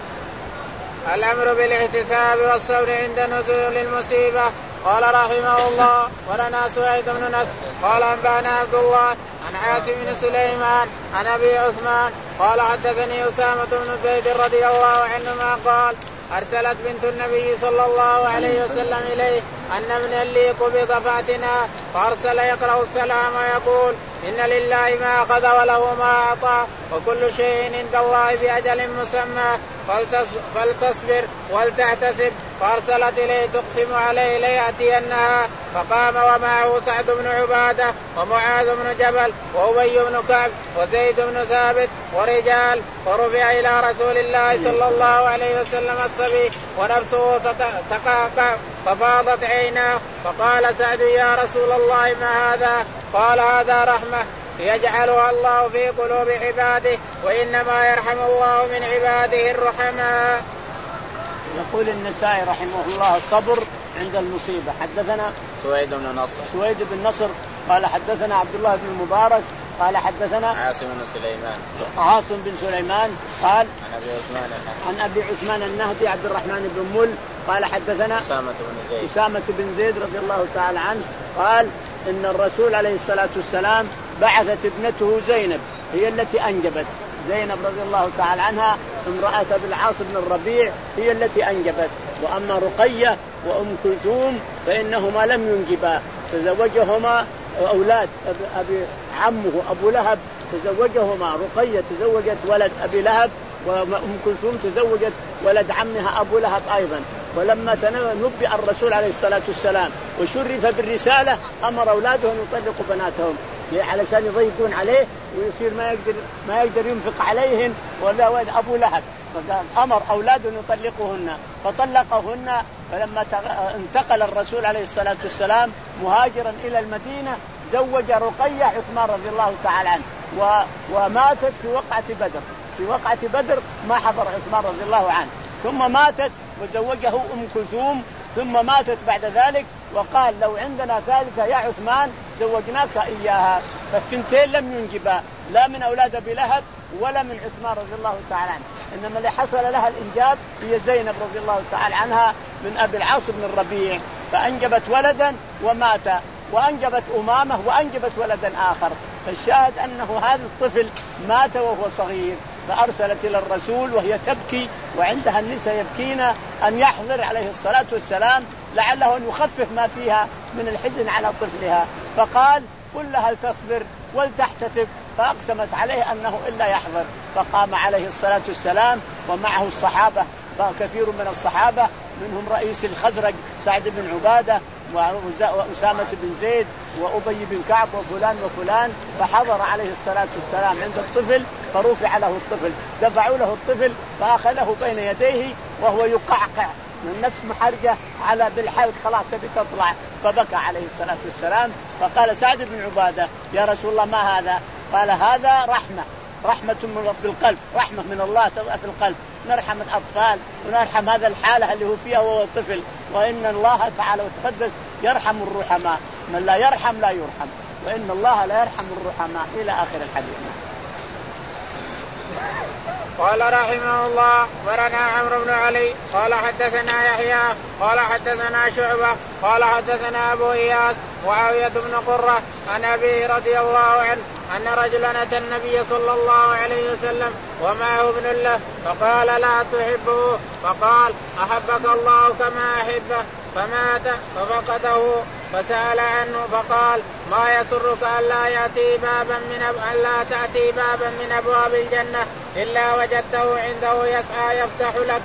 الأمر بالاحتساب والصبر عند نزول المصيبة. قال رحمه الله ولنا سويد بن نصر قال أنبانا عبد الله عن عاصم بن سليمان عن أبي عثمان قال حدثني أسامة بن زيد رضي الله عنهما قال أرسلت بنت النبي صلى الله عليه وسلم إليه أن ابنا لي قبض فاتنا، فأرسل يقرأ السلام ويقول إن لله ما أخذ وله ما أعطى وكل شيء عند الله بأجل مسمى فلتصبر ولتحتسب. فأرسلت إليه تقسم عليه ليأتينها، فقام ومعه سعد بن عبادة ومعاذ بن جبل وأبي بن كعب وزيد بن ثابت ورجال، ورفع إلى رسول الله صلى الله عليه وسلم الصبي ونفسه تقاقع ففاضت عيناه، فقال سعد يا رسول الله ما هذا؟ قال هذا رحمة يجعلها الله في قلوب عباده وإنما يرحم الله من عباده الرحماء. يقول النسائي رحمه الله الصبر عند المصيبة. حدثنا سويد بن نصر سويد بن نصر قال حدثنا عبد الله بن المبارك قال حدثنا عاصم بن سليمان عاصم بن سليمان قال عن أبي عثمان عن أبي عثمان النهدي عبد الرحمن بن مل قال حدثنا أسامة بن زيد أسامة بن زيد رضي الله تعالى عنه قال إن الرسول عليه الصلاة والسلام بعثت ابنته زينب، هي التي أنجبت، زينب رضي الله تعالى عنها امرأة أبي العاص بن الربيع هي التي أنجبت، وأما رقية وأم كلثوم فإنهما لم ينجبا، تزوجهما أولاد أبي عمه أبو لهب، تزوجهما رقية تزوجت ولد أبي لهب، وأم كلثوم تزوجت ولد عمها أبو لهب أيضا. ولما نبئ الرسول عليه الصلاة والسلام وشرف بالرسالة أمر أولاده أن يطلقوا بناتهم علشان يضيقون عليه ويصير ما يقدر ما يقدر ينفق عليهن ولا ولد أبو لهب، أمر أولاده أن يطلقوهن فطلقهن. فلما انتقل الرسول عليه الصلاة والسلام مهاجرا إلى المدينة زوج رقية عثمان رضي الله تعالى عنه، وماتت في وقعة بدر، في وقعة بدر ما حضر عثمان رضي الله عنه، ثم ماتت وزوجه أم كلثوم، ثم ماتت بعد ذلك وقال لو عندنا ثالثة يا عثمان زوجناك إياها. فالثنتين لم ينجبا لا من أولاد أبي لهب ولا من عثمان رضي الله تعالى عنه، إنما اللي حصل لها الإنجاب هي زينب رضي الله تعالى عنها من أبي العاص بن الربيع، فأنجبت ولدا ومات، وأنجبت أمامة وأنجبت ولدا آخر. فالشاهد أنه هذا الطفل مات وهو صغير، فأرسلت إلى الرسول وهي تبكي وعندها النساء يبكين أن يحضر عليه الصلاة والسلام لعله أن يخفف ما فيها من الحزن على طفلها، فقال قل لها تصبر ولتحتسب، فأقسمت عليه أنه إلا يحضر. فقام عليه الصلاة والسلام ومعه الصحابة كثير من الصحابة منهم رئيس الخزرج سعد بن عبادة وأسامة بن زيد وأبي بن كعب وفلان وفلان، فحضر عليه الصلاة والسلام عند الطفل فرفع له الطفل، دفعوا له الطفل فأخذه بين يديه وهو يقعقع من نفس محرجة على بالحلق خلاص تبي تطلع، فبكى عليه الصلاة والسلام. فقال سعد بن عبادة يا رسول الله ما هذا؟ قال هذا رحمة، رحمة من رب القلب، رحمة من الله تضع في القلب، نرحم الأطفال ونرحم هذا الحالة اللي هو فيها وهو طفل، وإن الله تعالى وتقدس يرحم الرحماء، من لا يرحم لا يرحم، وإن الله لا يرحم الرحماء إلى آخر الحديث. قال رحمه الله ورنا عمرو بن علي قال حدثنا يحيى قال حدثنا شعبة قال حدثنا أبو إياس معاوية بن قرة عن أبيه رضي الله عنه أن رجلا أتى النبي صلى الله عليه وسلم ومعه ابن له فقال لا تحبه فقال أحبك الله كما أحبه فمات ففقده فسأل عنه فقال ما يسرك ألا يأتي بابا من أب... ألا تأتي بابا من أبواب الجنة إلا وجدته عنده يسعى يفتح لك.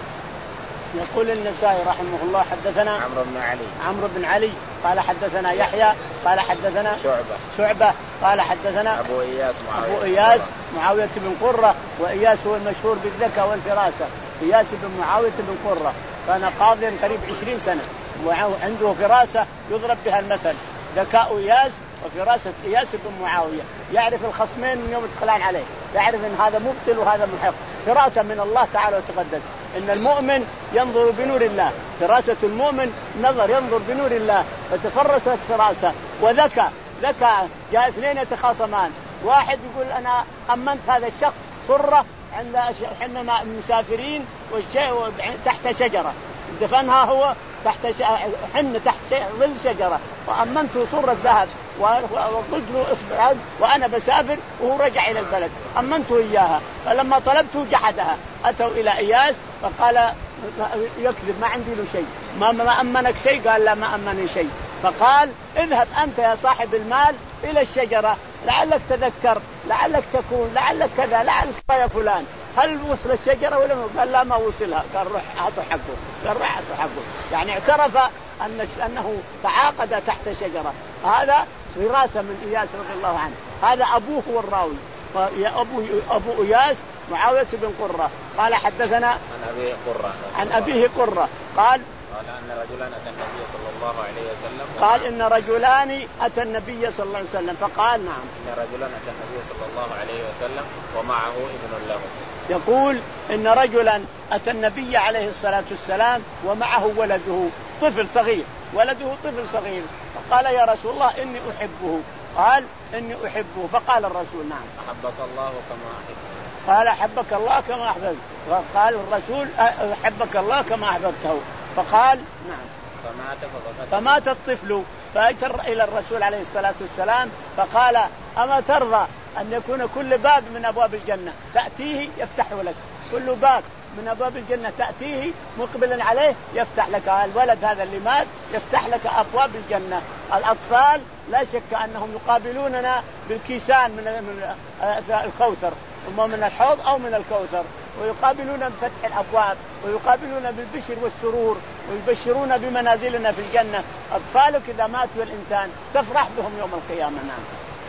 يقول النسائي رحمه الله حدثنا عمرو بن علي عمرو بن علي قال حدثنا يحيى قال حدثنا شعبة شعبة قال حدثنا أبو إياس معاوية أبو إياس معاوية بن قرة وإياس هو المشهور بالذكاء والفراسة. إياس بن معاوية بن قرة كان قاضيا قريب عشرين سنة وعنده فراسة يضرب بها المثل ذكاء إياس وفراسة إياس بن معاوية يعرف الخصمين من يوم يدخلان عليه يعرف إن هذا مبطل وهذا محق فراسة من الله تعالى وتقدس. إن المؤمن ينظر بنور الله فراسة المؤمن نظر ينظر بنور الله فتفرست فراسة وذكاء ذكاء. جاء اثنين يتخاصمان واحد يقول أنا أمنت هذا الشخص صرة عند حنا مسافرين والشيء تحت شجرة دفنها هو تحت حنا تحت ظل شجرة وأمنته صرة ذهب وقلت له اصبر وأنا بسافر وهو رجع إلى البلد أمنته إياها. فلما طلبته جحدها أتوا إلى إياس فقال يكذب ما عندي له شيء ما, ما أمنك شيء قال لا ما أمني شيء. فقال اذهب أنت يا صاحب المال إلى الشجرة لعلك تذكر لعلك تكون لعلك كذا لعلك يا فلان هل وصل الشجرة ولا ما؟ قال لا ما وصلها. قال روح أعطوا حقه قال روح أعطوا حقه يعني اعترف أن أنه تعاقد تحت شجرة. هذا فراسة من إياس رضي الله عنه. هذا أبوه هو الراوي يا أبو أبو إياس معاوية بن قرة قال حدثنا عن أبيه قرة عن أبيه قرة قال قال أن رجلا أتى النبي صلى الله عليه وسلم قال إن رجلان أتى النبي صلى الله عليه وسلم فقال نعم إن رجلا أتى النبي صلى الله عليه وسلم ومعه ابن له. يقول إن رجلا أتى النبي عليه الصلاة والسلام ومعه ولده طفل صغير ولده طفل صغير فقال يا رسول الله إني أحبه قال إني أحبه فقال الرسول نعم أحبك الله كما أحبه قال أحبك الله كما أحببت فقال الرسول أحبك الله كما أحببته فقال نعم فمات, فمات الطفل فأجر إلى الرسول عليه الصلاة والسلام فقال أما ترضى أن يكون كل باب من أبواب الجنة تأتيه يفتح لك كل باب من أبواب الجنة تأتيه مقبلا عليه يفتح لك الولد هذا اللي مات يفتح لك أبواب الجنة. الأطفال لا شك أنهم يقابلوننا بالكيسان من الكوثر إما من الحوض أو من الكوثر ويقابلون بفتح الأبواب ويقابلون بالبشر والسرور ويبشرون بمنازلنا في الجنة. أطفالك إذا ماتوا الإنسان تفرح بهم يوم القيامة. نعم.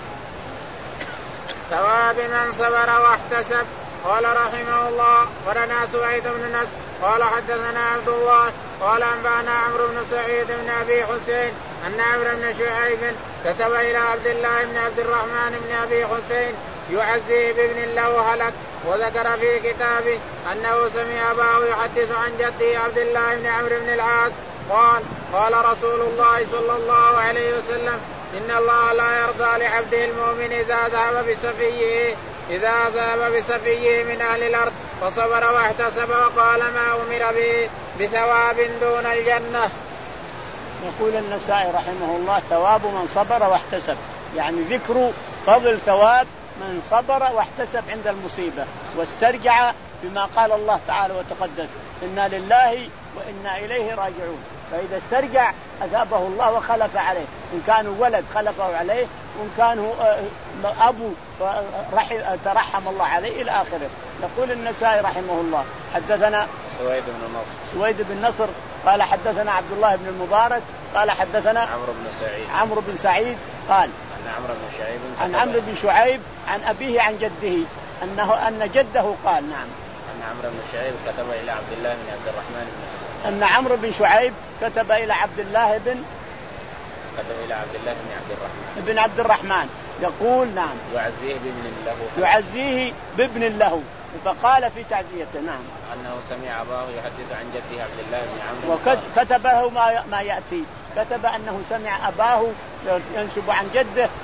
ثواب من صبر واحتسب. قال رحمه الله ورنا سويد بن نصر قال حدثنا عبد الله قال أنبأنا عمرو بن سعيد بن أبي حسين أن عمرو بن شعيب كتب إلى عبد الله بن عبد الرحمن بن أبي حسين يعزيه بابن له هلك وذكر في كتابه أنه سمع أباه يحدث عن جده عبد الله بن عمرو بن العاص قال قال رسول الله صلى الله عليه وسلم إن الله لا يرضى لعبده المؤمن إذا ذهب بسفيه إذا ذهب بسفيه من أهل الأرض فصبر واحتسب وقال ما أمر به بثواب دون الجنة. يقول النسائي رحمه الله ثواب من صبر واحتسب يعني ذكر فضل ثواب من صبر واحتسب عند المصيبة واسترجع بما قال الله تعالى وتقدس إنا لله وإنا إليه راجعون. فإذا استرجع أثابه الله وخلف عليه إن كان ولد خلفه عليه وإن كان أبو ترحم الله عليه إلى آخره. يقول النسائي رحمه الله حدثنا سويد بن نصر سويد بن نصر قال حدثنا عبد الله بن المبارك قال حدثنا عمرو بن سعيد عمرو بن سعيد قال عن عمرو بن شعيب عن عمرو بن شعيب عن أبيه عن جده أنه أن جده قال نعم أن عمرو بن شعيب كتب إلى عبد الله بن عبد الرحمن بن أن عمرو بن شعيب كتب إلى عبد الله بن كتب إلى عبد الله بن عبد الرحمن بن عبد الرحمن يقول نعم يعزيه بابن له يعزيه بابن له فقال في تعزيته نعم أنه سمع أباه يحدث عن جده عبد الله بن عمرو وكتبه ما ما يأتي كتب أنه سمع أباه ينسب عن جده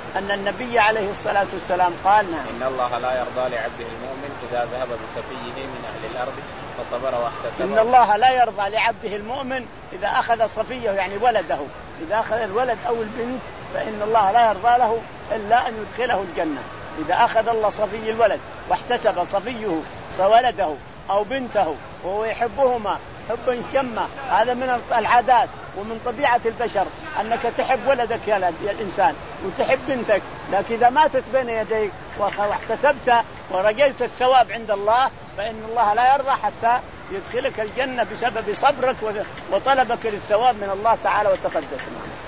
أن النبي عليه الصلاة والسلام قال نعم إن الله لا يرضى لعبده المؤمن إذا ذهب بصفيه من أهل الأرض فصبر واحتسب. إن الله لا يرضى لعبده المؤمن إذا أخذ صفيه يعني ولده، إذا أخذ الولد أو البنت فإن الله لا يرضى له إلا أن يدخله الجنة. إذا أخذ الله صفي الولد واحتسب صفيه ولده أو بنته وهو يحبهما حبا جما، هذا من العادات ومن طبيعة البشر أنك تحب ولدك يا الإنسان وتحب بنتك، لكن إذا ماتت بين يديك واحتسبت ورجيت الثواب عند الله فإن الله لا يرضى حتى يدخلك الجنة بسبب صبرك وطلبك للثواب من الله تعالى وتقدس.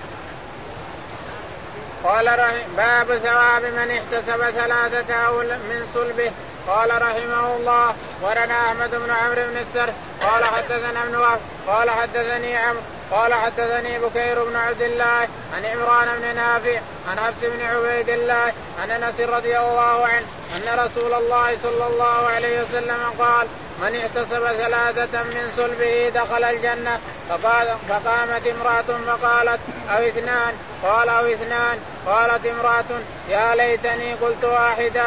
قال باب ثواب من احتسب ثلاثة أو من صلبه. قال رحمه الله ورنا أحمد بن عمرو بن السر قال حدثنا ابن وهب قال حدثني عمرو قال حدثني بكير بن عبد الله عن عمران بن نافع عن حفص بن عبيد الله عن أنس رضي الله عنه أن رسول الله صلى الله عليه وسلم قال من احتسب ثلاثة من صلبه دخل الجنة. فقال فقامت امرأة فقالت أو اثنان قال أو اثنان قالت امرأة يا ليتني قلت واحدا.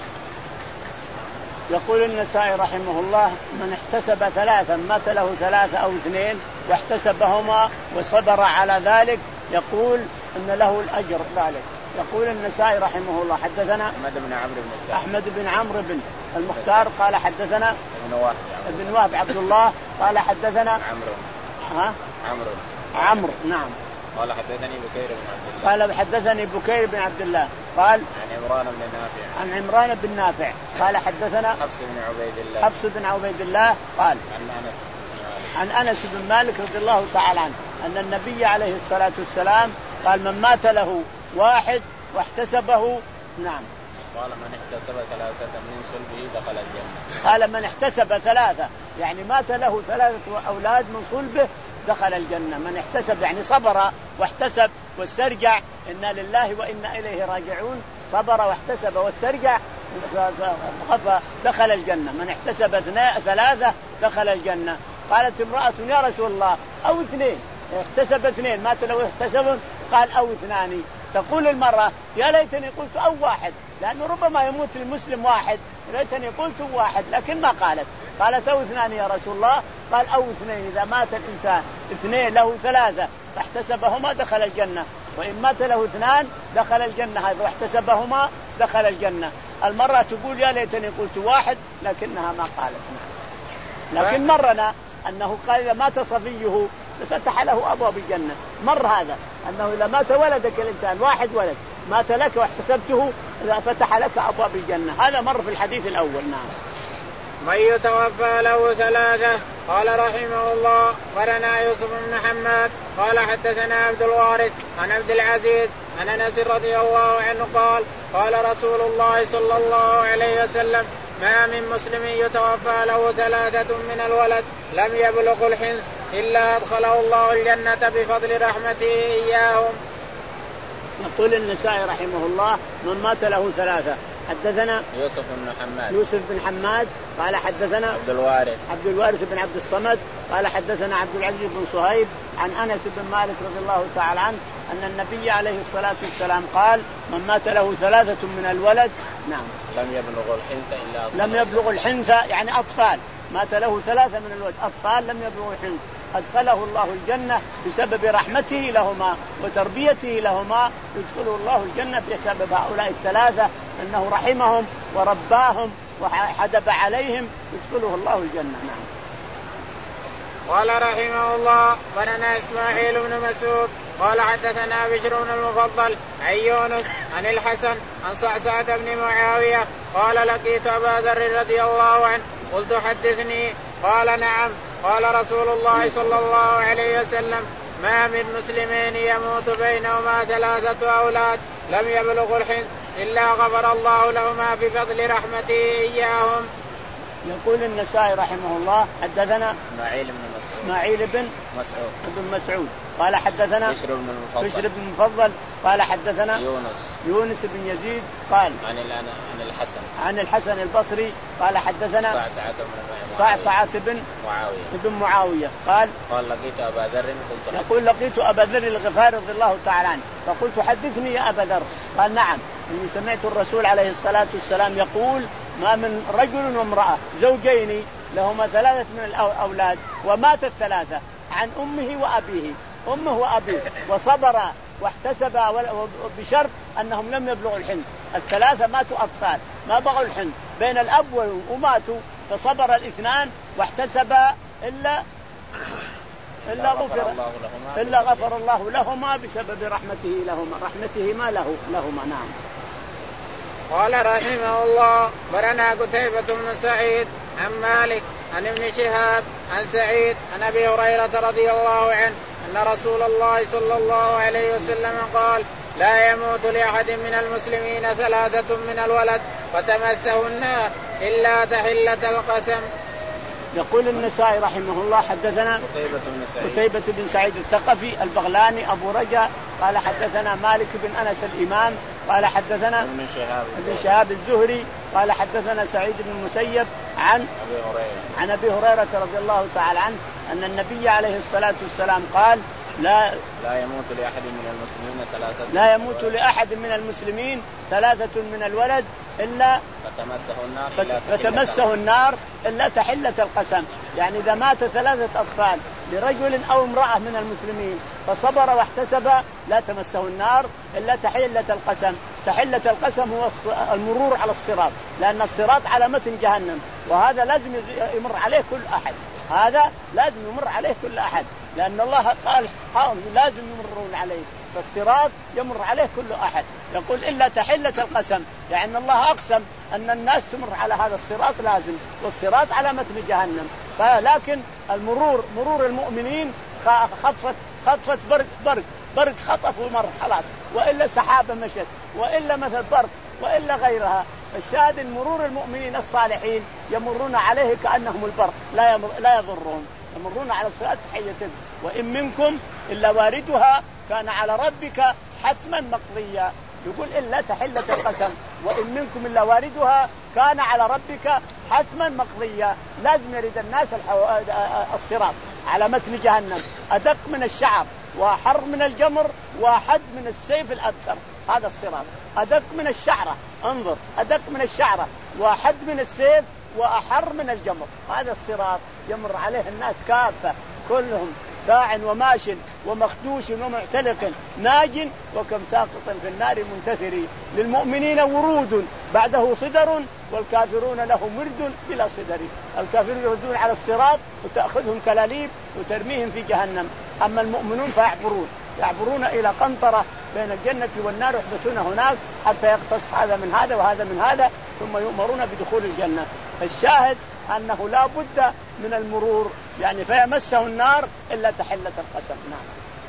يقول النسائي رحمه الله من احتسب ثلاثا مات له ثلاثة أو اثنين واحتسبهما وصبر على ذلك يقول أن له الأجر ذلك. يقول النسائي رحمه الله حدثنا أحمد بن عمرو بن السائب أحمد بن عمرو بن المختار قال حدثنا ابن وهب ابن وهب عبد الله قال حدثنا عمرو ها عمرو عمرو نعم قال حدثني بكير بن عبد الله قال حدثني بكير بن عبد الله قال عن عمران بن نافع عن عمران بن نافع قال حدثنا حفص بن عبيد الله حفص بن عبيد الله قال عن أنس عن أنس بن مالك رضي الله تعالى عنه أن النبي عليه الصلاة والسلام قال من مات له واحد واحتسبه نعم قال من احتسب ثلاثة من صلبه دخل الجنة. قال من احتسب ثلاثة يعني مات له ثلاثة أولاد من صلبه دخل الجنة. من احتسب يعني صبر واحتسب واسترجع إنا لله وإنا إليه راجعون، صبر واحتسب واسترجع دخل الجنة. من احتسب ثلاثة دخل الجنة. قالت امرأة يا رسول الله أو اثنين احتسب اثنين مات له احتسب قال أو اثنان. تقول المرأة يا ليتني قلت أو واحد لأنه ربما يموت المسلم واحد ليتني قلت واحد لكن ما قالت قالت أو اثنان يا رسول الله قال أو اثنين. إذا مات الإنسان اثنين له ثلاثة فاحتسبهما دخل الجنة وإن مات له اثنان دخل الجنة هذا واحتسبهما دخل الجنة. المرأة تقول يا ليتني قلت واحد لكنها ما قالت. لكن مرنا أنه قال إذا مات صفيه فتح له أبواب الجنة. مر هذا أنه إذا مات ولدك الإنسان واحد ولد مات لك واحتسبته فتح لك أبواب الجنة. هذا مر في الحديث الأول. نعم. من يتوفى له ثلاثة. قال رحمه الله قرنا يوسف بن حماد قال حدثنا عبد الوارث عن عبد العزيز عن أنس رضي الله عنه قال قال رسول الله صلى الله عليه وسلم ما من مسلم يتوفى له ثلاثة من الولد لم يبلغ الحنث إلا أدخله الله الجنة بفضل رحمته إياهم. يقول النسائي رحمه الله من مات له ثلاثة حدثنا يوسف بن حماد يوسف بن حماد قال حدثنا عبد الوارث عبد الوارث بن عبد الصمد قال حدثنا عبد العزيز بن صهيب عن أنس بن مالك رضي الله تعالى عنه أن النبي عليه الصلاة والسلام قال من مات له ثلاثة من الولد نعم لم يبلغ الحنث إلا لم يبلغ الحنث يعني أطفال مات له ثلاثة من الولد أطفال لم يبلغوا الحنث أدخله الله الجنة بسبب رحمته لهما وتربيته لهما يدخله الله الجنة بسبب هؤلاء الثلاثة أنه رحمهم ورباهم وحدب عليهم يدخله الله الجنة. نعم. قال رحمه الله قرنا إسماعيل بن مسعود قال حدثنا بشر بن المفضل عن يونس عن الحسن عن صعصعة بن معاوية قال لقيت أبا ذر رضي الله عنه قلت حدثني قال نعم قال رسول الله صلى الله عليه وسلم ما من مسلمين يموت بينهما ثلاثة أولاد لم يبلغوا الحنث إلا غفر الله لهما بفضل رحمته إياهم. يقول النسائي رحمه الله حدثنا إسماعيل بن مسعود إسماعيل بن مسعود بن مسعود قال حدثنا بشر بن المفضل بشر بن المفضل قال حدثنا يونس يونس بن يزيد قال عن عن الحسن عن الحسن البصري قال حدثنا صعصعة بن صعصعة بن معاوية بن معاوية قال قال لقيت أبا ذر قلت يقول لقيت أبا ذر الغفاري رضي الله تعالى عنه فقلت حدثني يا أبا ذر قال نعم إني سمعت الرسول عليه الصلاة والسلام يقول ما من رجل وامرأة زوجين لهما ثلاثة من الأولاد ومات الثلاثة عن أمه وأبيه أمه وأبيه وصبر واحتسب بشرط أنهم لم يبلغوا الحنث الثلاثة ماتوا أطفال ما بغوا الحنث بين الأب وماتوا فصبر الاثنان واحتسب إلا إلا غفر إلا غفر الله لهما بسبب رحمته لهما رحمته ما له لهما. نعم. قال رحمه الله برنا قتيبة بن سعيد عن مالك عن ابن شهاب عن سعيد عن أبي هريرة رضي الله عنه أن رسول الله صلى الله عليه وسلم قال لا يموت لأحد من المسلمين ثلاثة من الولد فتمسه النار إلا تحلة القسم. يقول النسائي رحمه الله حدثنا قتيبة بن سعيد قتيبة بن سعيد الثقفي البغلاني أبو رجاء قال حدثنا مالك بن أنس الإمام قال حدثنا ابن شهاب ابن شهاب الزهري قال حدثنا سعيد بن المسيب عن أبي هريرة عن أبي هريرة رضي الله تعالى عنه أن النبي عليه الصلاة والسلام قال لا لا يموت لأحد من المسلمين ثلاثة لا يموت لأحد من المسلمين ثلاثة من الولد إلا فتمسه النار فتمسه النار إلا تحلة القسم. يعني إذا مات ثلاثة أطفال لرجل أو امرأة من المسلمين فصبر واحتسب لا تمسه النار إلا تحلة القسم. تحلة القسم هو المرور على الصراط لأن الصراط على متن جهنم وهذا لازم يمر عليه كل أحد هذا لازم يمر عليه كل أحد لأن الله قال لازم يمرون عليه فالصراط يمر عليه كل أحد. يقول إلا تحلة القسم يعني الله أقسم أن الناس تمر على هذا الصراط لازم والصراط على متن جهنم. فلكن المرور مرور المؤمنين خطفت خطفت برق برق برق خطف ومر خلاص وإلا سحابة مشت وإلا مثل برق وإلا غيرها. الشاهد المرور المؤمنين الصالحين يمرون عليه كأنهم البرق لا يمر لا يضرهم يمرون على الصراط تحية. وإن منكم إلا واردها كان على ربك حتما مقضيا. يقول إلا تحلة القسم وإن منكم إلا واردها كان على ربك حتما مقضيا. لازم يريد الناس الحو... الصراط على متن جهنم أدق من الشعر وحر من الجمر وحد من السيف الأبتر. هذا الصراط أدق من الشعرة انظر أدق من الشعرة وحد من السيف وأحر من الجمر. هذا الصراط يمر عليه الناس كافة كلهم ساع وماش ومخدوش ومعتلق ناج وكم ساقط في النار منتثر. للمؤمنين ورود بعده صدر والكافرون لهم ورد بلا صدر. الكافرون يردون على الصراط وتأخذهم كلاليب وترميهم في جهنم. أما المؤمنون فيعبرون يعبرون إلى قنطرة بين الجنة والنار يحبسون هناك حتى يقتص هذا من هذا وهذا من هذا ثم يؤمرون بدخول الجنة. الشاهد أنه لا بد من المرور يعني فيمسه النار إلا تحلة القسم. نعم.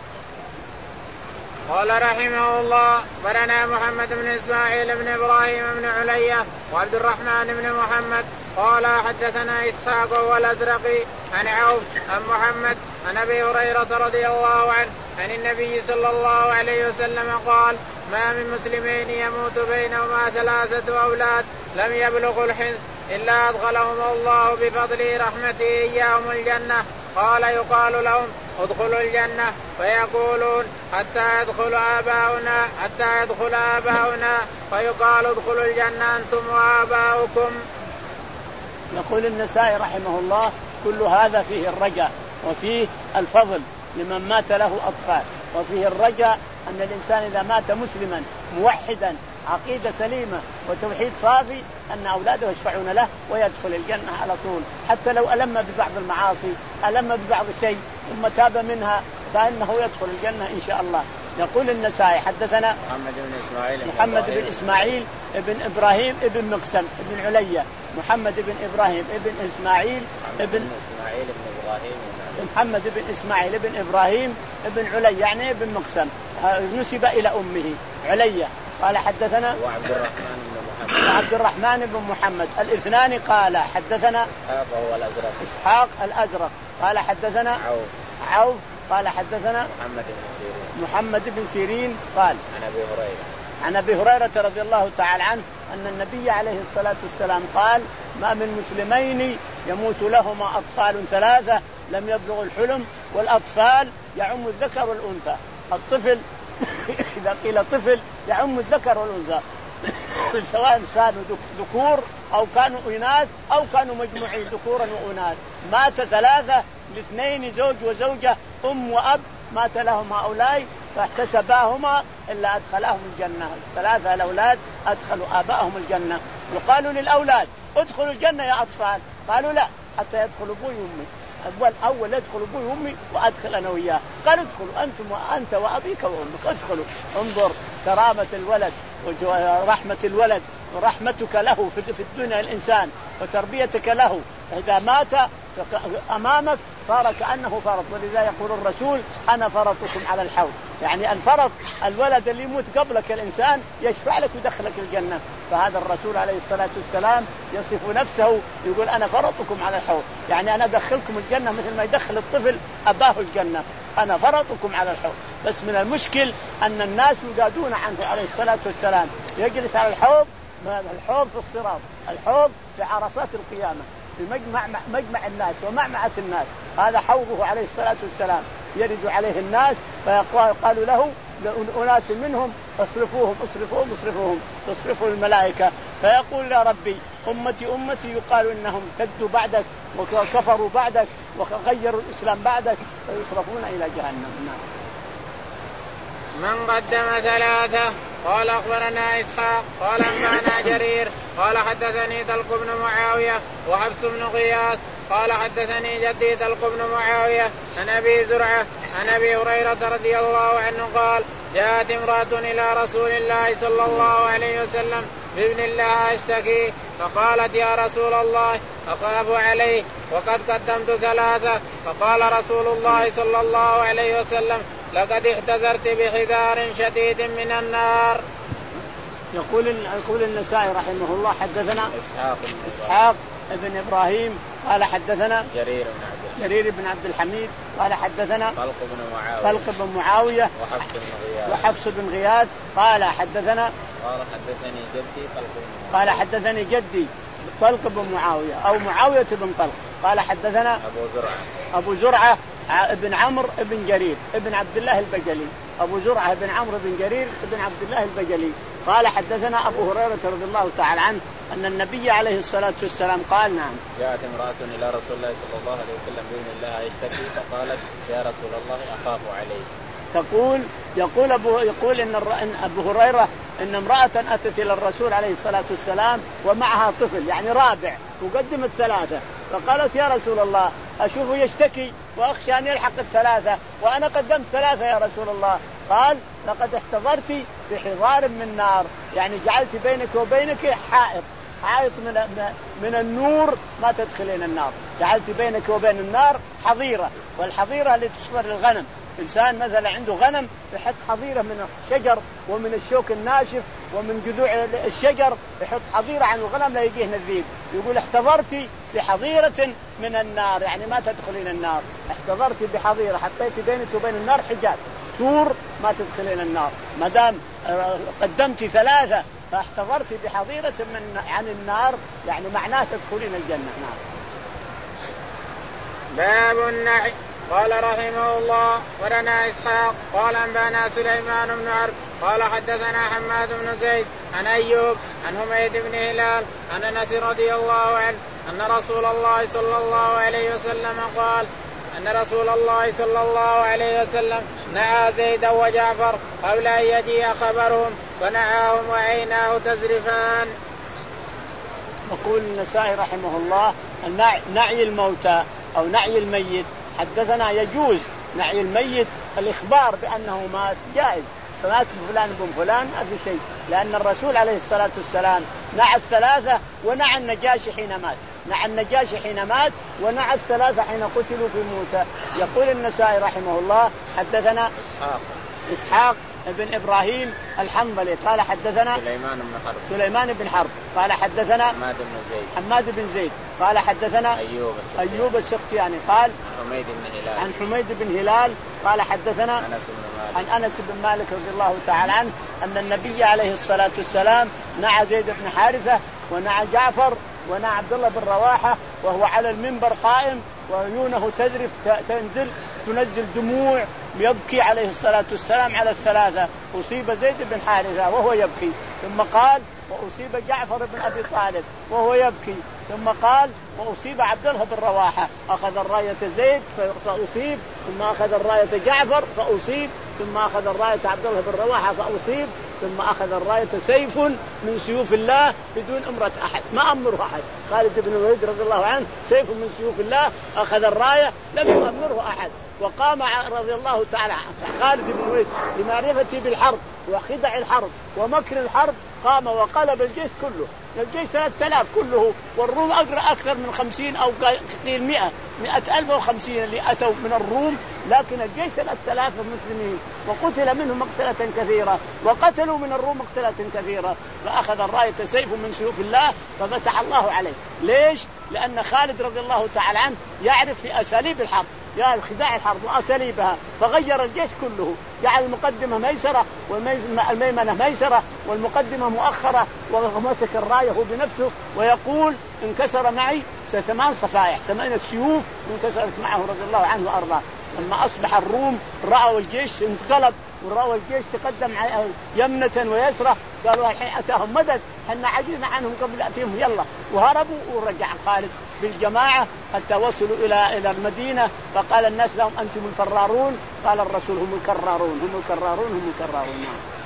قال رحمه الله برنا محمد بن إسماعيل بن إبراهيم بن علية وعبد الرحمن بن محمد قال حدثنا إسحاق والأزرقي عن عوف عن محمد عن أبي هريرة رضي الله عنه عن النبي صلى الله عليه وسلم قال ما من مسلمين يموت بينهما ثلاثة أولاد لم يبلغوا الحنث إلا أدخلهم الله بفضل رحمته إياهم الجنة. قال يقال لهم ادخلوا الجنة فيقولون حتى يدخل آباؤنا حتى يدخل آباؤنا فيقال ادخلوا الجنة أنتم وآباؤكم. يقول النسائي رحمه الله كل هذا فيه الرجاء وفيه الفضل لمن مات له أطفال وفيه الرجاء أن الإنسان إذا مات مسلما موحدا عقيدة سليمة وتوحيد صافي أن أولاده يشفعون له ويدخل الجنة على طول حتى لو ألم ببعض المعاصي ألم ببعض الشيء ثم تاب منها فإنه يدخل الجنة إن شاء الله. يقول النسائي حدثنا محمد بن إسماعيل محمد بن إسماعيل ابن إبراهيم ابن مقسم ابن علية محمد بن إبراهيم ابن إسماعيل ابن إسماعيل بن إبراهيم محمد بن إسماعيل ابن إبراهيم ابن علية يعني ابن مقسم نسب إلى أمه علية. قال حدثنا وعبد الرحمن بن محمد عبد الرحمن بن محمد الاثنان قال حدثنا إسحاق وهو الأزرق إسحاق الأزرق قال حدثنا عوف عوف قال حدثنا محمد بن سيرين محمد بن سيرين قال عن أبي هريرة عن أبي هريرة رضي الله تعالى عنه أن النبي عليه الصلاة والسلام قال ما من مسلمين يموت لهما أطفال ثلاثة لم يبلغوا الحلم، والأطفال يعم الذكر والأنثى. الطفل إذا قيل طفل يعم الذكر والأنثى سواء كانوا ذكور أو كانوا إناث أو كانوا مجموعين ذكورا وأناث. مات ثلاثة الاثنين زوج وزوجة أم وأب مات لهم هؤلاء فاحتسباهما إلا أدخلهم الجنة. ثلاثة الأولاد أدخلوا آبائهم الجنة. يقال للأولاد ادخلوا الجنة يا أطفال، قالوا لا حتى يدخل أبوي وأمي. أول أول يدخل أبوي وأمي وأدخل أنا وياه. قالوا ادخلوا أنتم وأنت وأبيك وأمك ادخلوا. انظر كرامة الولد ورحمة الولد ورحمتك له في الدنيا الإنسان وتربيتك له. إذا مات أمامك صار كأنه فرط، ولذا يقول الرسول أنا فرطكم على الحوض، يعني الفرط الولد اللي يموت قبلك الإنسان يشفع لك ويدخلك الجنة. فهذا الرسول عليه الصلاة والسلام يصف نفسه يقول أنا فرطكم على الحوض، يعني أنا أدخلكم الجنة مثل ما يدخل الطفل أباه الجنة، أنا فرطكم على الحوض. بس من المشكل أن الناس يقادون عنه عليه الصلاة والسلام، يجلس على الحوض، الحوض في الصراط، الحوض في عرصات القيامة في مجمع مجمع الناس ومعمعة الناس. هذا حوضه عليه الصلاة والسلام يرد عليه الناس فيقال له أناس منهم اصرفوهم اصرفوهم اصرفوهم تصرفوا الملائكة، فيقول يا ربي أمتي أمتي، يقال إنهم كدوا بعدك وكفروا بعدك وغيروا الإسلام بعدك فيصرفون إلى جهنم. من قدم ثلاثة. قال أخبرنا إسحاق قال أنبأنا جرير قال حدثني طلق بن معاوية وحفص بن غياث قال حدثني جدي طلق بن معاوية عن أبي زرعة عن أبي هريرة رضي الله عنه قال جاءت امرأة إلى رسول الله صلى الله عليه وسلم بابن الله أشتكي، فقالت يا رسول الله أخاف عليه وقد قدمت ثلاثة. فقال رسول الله صلى الله عليه وسلم لقد احتذرت بحذار شديد من النار. يقول يقول النسائي رحمه الله حدثنا إسحاق إسحاق ابن إبراهيم قال حدثنا جرير بن عبد جرير بن عبد الحميد قال حدثنا طلق بن معاوية طلق بن معاوية وحفص بن غياث وحفص بن غياث قال حدثنا قال حدثني جدي طلق بن قال حدثني جدي طلق بن معاوية أو معاوية بن طلق قال حدثنا أبو زرعة أبو زرعة ابن عمرو ابن جرير ابن عبد الله البجلي أبو زرعة ابن عمرو بن جرير ابن عبد الله البجلي قال حدثنا أبو هريرة رضي الله تعالى عنه أن النبي عليه الصلاة والسلام قال نعم جاءت امرأة إلى رسول الله صلى الله عليه وسلم بإذن الله يشتكي، فقالت يا رسول الله أخاف عليه. تقول يقول أبو يقول إن أبو هريرة إن امرأة أتت إلى الرسول عليه الصلاة والسلام ومعها طفل يعني رابع وقدمت ثلاثة، فقالت يا رسول الله أشوفه يشتكي وأخشى أن يلحق الثلاثة وأنا قدمت ثلاثة يا رسول الله. قال لقد احتضرت بحضار من نار، يعني جعلت بينك وبينك حائط حائط من من النور ما تدخلين النار، جعلت بينك وبين النار حظيرة، والحظيرة اللي تشفر الغنم. إنسان مثلا عنده غنم يحط حظيرة من الشجر ومن الشوك الناشف ومن جذوع الشجر، يحط حظيرة عن الغنم لا يجيه الذيب. يقول احتضرت بحظيرة من النار، يعني ما تدخلين النار. احتضرت بحظيرة، حطيت بينك وبين النار حجاب سور ما تدخلين النار. ما دام قدمت ثلاثة فاحتضرت بحظيرة من عن النار، يعني معناه تدخلين الجنة. نعم. باب النعي. قال رحمه الله ولنا إسحاق قال أنبأنا سليمان بن حرب قال حدثنا حماد بن زيد عن أيوب عن حميد بن هلال عن أنس رضي الله عنه أن رسول الله صلى الله عليه وسلم قال أن رسول الله صلى الله عليه وسلم نعى زيدا وجعفر قبل أن يجيء خبرهم فنعاهم وعيناه تزرفان. يقول النسائي رحمه الله نعي الموتى أو نعي الميت. حدثنا يجوز نعي الميت الإخبار بأنه مات جائز، فمات فلان بن فلان ما في شيء، لأن الرسول عليه الصلاة والسلام نعى الثلاثة ونعى النجاشي حين مات، نعى النجاشي حين مات ونعى الثلاثة حين قتلوا في موتى. يقول النسائي رحمه الله حدثنا إسحاق إسحاق بن إبراهيم الحنظلي قال حدثنا سليمان بن حرب سليمان بن حرب قال حدثنا حماد بن زيد حماد بن زيد قال حدثنا أيوب السختياني, أيوب السختياني قال حميد بن هلال عن حميد بن هلال قال حدثنا أنس بن مالك عن أنس بن مالك رضي الله تعالى عنه أن النبي عليه الصلاة والسلام نعى زيد بن حارثة ونعى جعفر ونعى عبد الله بن رواحة وهو على المنبر قائم وعيونه تذرف تنزل تنزل دموع يبكي عليه الصلاة والسلام على الثلاثة. أصيب زيد بن حارثة وهو يبكي ثم قال وأصيب جعفر بن أبي طالب وهو يبكي ثم قال وأصيب عبد الله بن رواحة أخذ الراية زيد فأصيب ثم أخذ الراية جعفر فأصيب ثم أخذ الراية عبد الله بن رواحة فأصيب ثم أخذ الراية سيف من سيوف الله بدون أمرة أحد ما أمره أحد. خالد بن الوليد رضي الله عنه سيف من سيوف الله أخذ الراية لم يأمره أحد وقام رضي الله تعالى عنه خالد بن الوليد لمعرفته بالحرب وخدع الحرب ومكر الحرب قام وقلب الجيش كله الجيش ثلاثة آلاف كله والروم أكثر من خمسين أو قيل مئة مئة ألف وخمسين اللي أتوا من الروم لكن الجيش ثلاثة آلاف مسلمين وقتل منهم مقتلة كثيرة وقتلوا من الروم مقتلة كثيرة فأخذ الراية سيف من سيوف الله ففتح الله عليه. ليش؟ لأن خالد رضي الله تعالى عنه يعرف في أساليب الحرب يعني خداع الحرب وأساليبها فغير الجيش كله جعل المقدمة ميسرة والميمنة ميسرة والمقدمة مؤخرة ومسك الراية هو بنفسه ويقول انكسر معي ثمان صفائح ثمانية سيوف انكسرت معه رضي الله عنه وأرضاه. لما أصبح الروم رأوا الجيش انقلب ورأوا الجيش تقدم يمنة ويسرة قالوا الحين أتاهم مدد حنا عجزنا عنهم قبل أتيهم يلا وهربوا ورجع خالد بالجماعة حتى وصلوا إلى إلى المدينة فقال الناس لهم أنتم الفرارون قال الرسول هم الكرارون هم الكرارون هم الكرارون.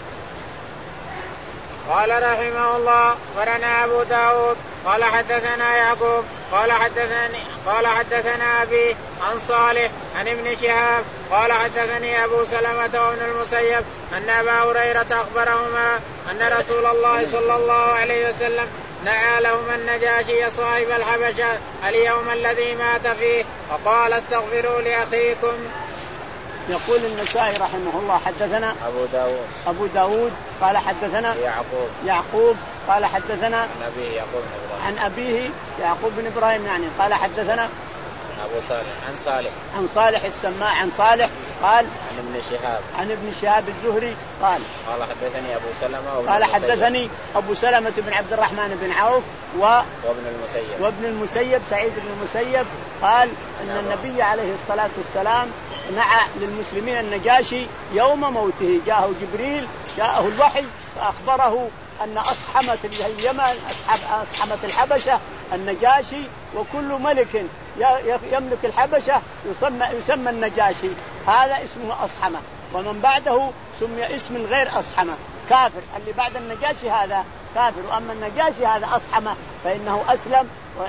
قال رحمه الله ورنا أبو داود قال حدثنا يعقوب قال حدثني قال حدثنا أبي عن صالح عن ابن شهاب قال حدثني أبو سلمة وابن المسيب أن أبا هريرة أخبرهما أن رسول الله صلى الله عليه وسلم نعى لهما النجاشي صاحب الحبشة اليوم الذي مات فيه فقال استغفروا لأخيكم. يقول النسائي رحمه الله حدثنا أبو داود أبو داود قال حدثنا يعقوب يعقوب قال حدثنا عن أبيه يعقوب بن إبراهيم عن أبيه يعقوب بن إبراهيم يعني قال حدثنا أبو صالح عن صالح عن صالح السماع عن صالح قال عن ابن شهاب عن ابن شهاب الزهري قال قال حدثني أبو سلمة قال حدثني أبو سلمة بن عبد الرحمن بن عوف و وابن المسيب وابن المسيب سعيد بن المسيب قال أن النبي عليه الصلاة والسلام نعى للمسلمين النجاشي يوم موته جاءه جبريل جاءه الوحي فأخبره أن أصحمة اليمن أصحمة الحبشة النجاشي وكل ملك يملك الحبشة يسمى يسمى النجاشي هذا اسمه أصحمة ومن بعده سمي اسم غير أصحمة كافر اللي بعد النجاشي هذا كافر وأما النجاشي هذا أصحمة فإنه أسلم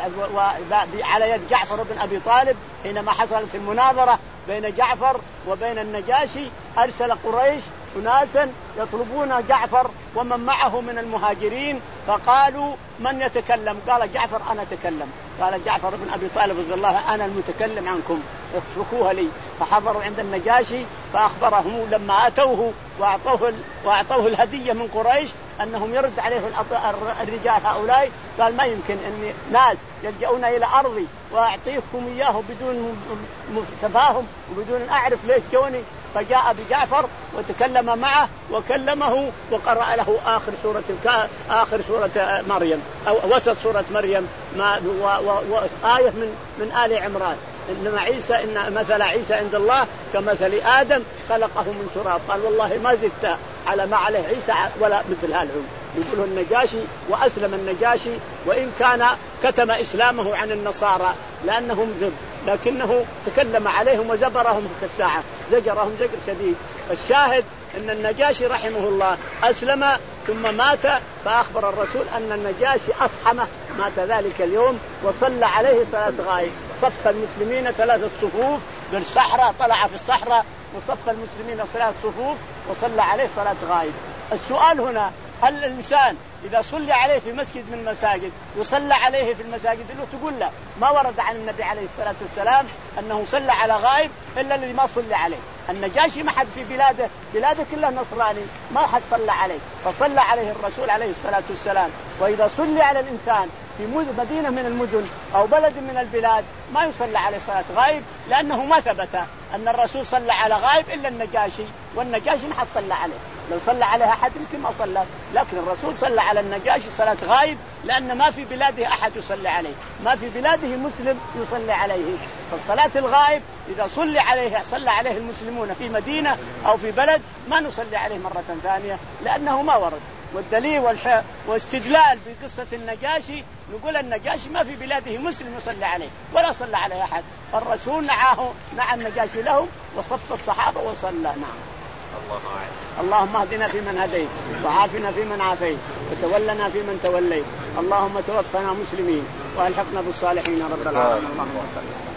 على يد جعفر بن أبي طالب حينما حصلت المناظرة بين جعفر وبين النجاشي أرسل قريش أناسا يطلبون جعفر ومن معه من المهاجرين فقالوا من يتكلم قال جعفر أنا أتكلم قال جعفر بن أبي طالب رضي الله عنه أنا المتكلم عنكم اتركوها لي فحضروا عند النجاشي فأخبرهم لما أتوه وأعطوه, وأعطوه الهدية من قريش أنهم يرد عليه الرجال هؤلاء قال ما يمكن أن ناس يلجؤون إلى أرضي وأعطيكم إياه بدون تفاهم وبدون أن أعرف ليش جوني فجاء بجعفر وتكلم معه وكلمه وقرأ له آخر سورة الك... آخر سورة مريم أو وسط سورة مريم ما وآية من من آل عمران إنما عيسى إن مثل عيسى عند الله كمثل آدم خلقه من تراب قال والله ما زدت على ما عليه عيسى ولا مثل هالعلم. يقوله النجاشي وأسلم النجاشي وإن كان كتم إسلامه عن النصارى لأنهم ذب لكنه تكلم عليهم وزبرهم كالساعة زجرهم زجر شديد. الشاهد أن النجاشي رحمه الله أسلم ثم مات فأخبر الرسول أن النجاشي أصحمه مات ذلك اليوم وصلى عليه صلاة غائب صف المسلمين ثلاثة صفوف بالصحراء طلع في الصحراء وصف المسلمين ثلاث صفوف وصلى عليه صلاة غائب. السؤال هنا هل الإنسان إذا صلى عليه في مسجد من المساجد وصلى عليه في المساجد اللي تقول له ما ورد عن النبي عليه الصلاة والسلام أنه صلى على غائب إلا الذي ما صلى عليه النجاشي ما حد في بلاده بلاده كلها نصراني ما حد صلى عليه، فصلى عليه الرسول عليه الصلاة والسلام. وإذا صلي على الإنسان في مدينة من المدن أو بلد من البلاد ما يصلى عليه صلاة غائب، لأنه ما ثبت أن الرسول صلى على غائب إلا النجاشي، والنجاشي ما حد صلى عليه. لو صلى عليه أحد يمكن ما صلى، لكن الرسول صلى على النجاشي صلاة غائب، لأن ما في بلاده أحد يصلي عليه، ما في بلاده مسلم يصلي عليه. فالصلاة الغائب إذا صلي عليه صلى عليه المسلمون في مدينة أو في بلد ما نصلي عليه مرة ثانية، لأنه ما ورد. والدليل والح... واستدلال بقصة النجاشي نقول النجاشي ما في بلاده مسلم يصلي عليه ولا صلى عليه أحد، الرسول نعاه نعى النجاشي له وصف الصحابة وصلى. نعم. الله أعلم. اللهم اهدنا فيمن هديت وعافنا فيمن عافيت وتولنا فيمن توليت، اللهم توفنا مسلمين والحقنا بالصالحين رب العالمين. اللهم صل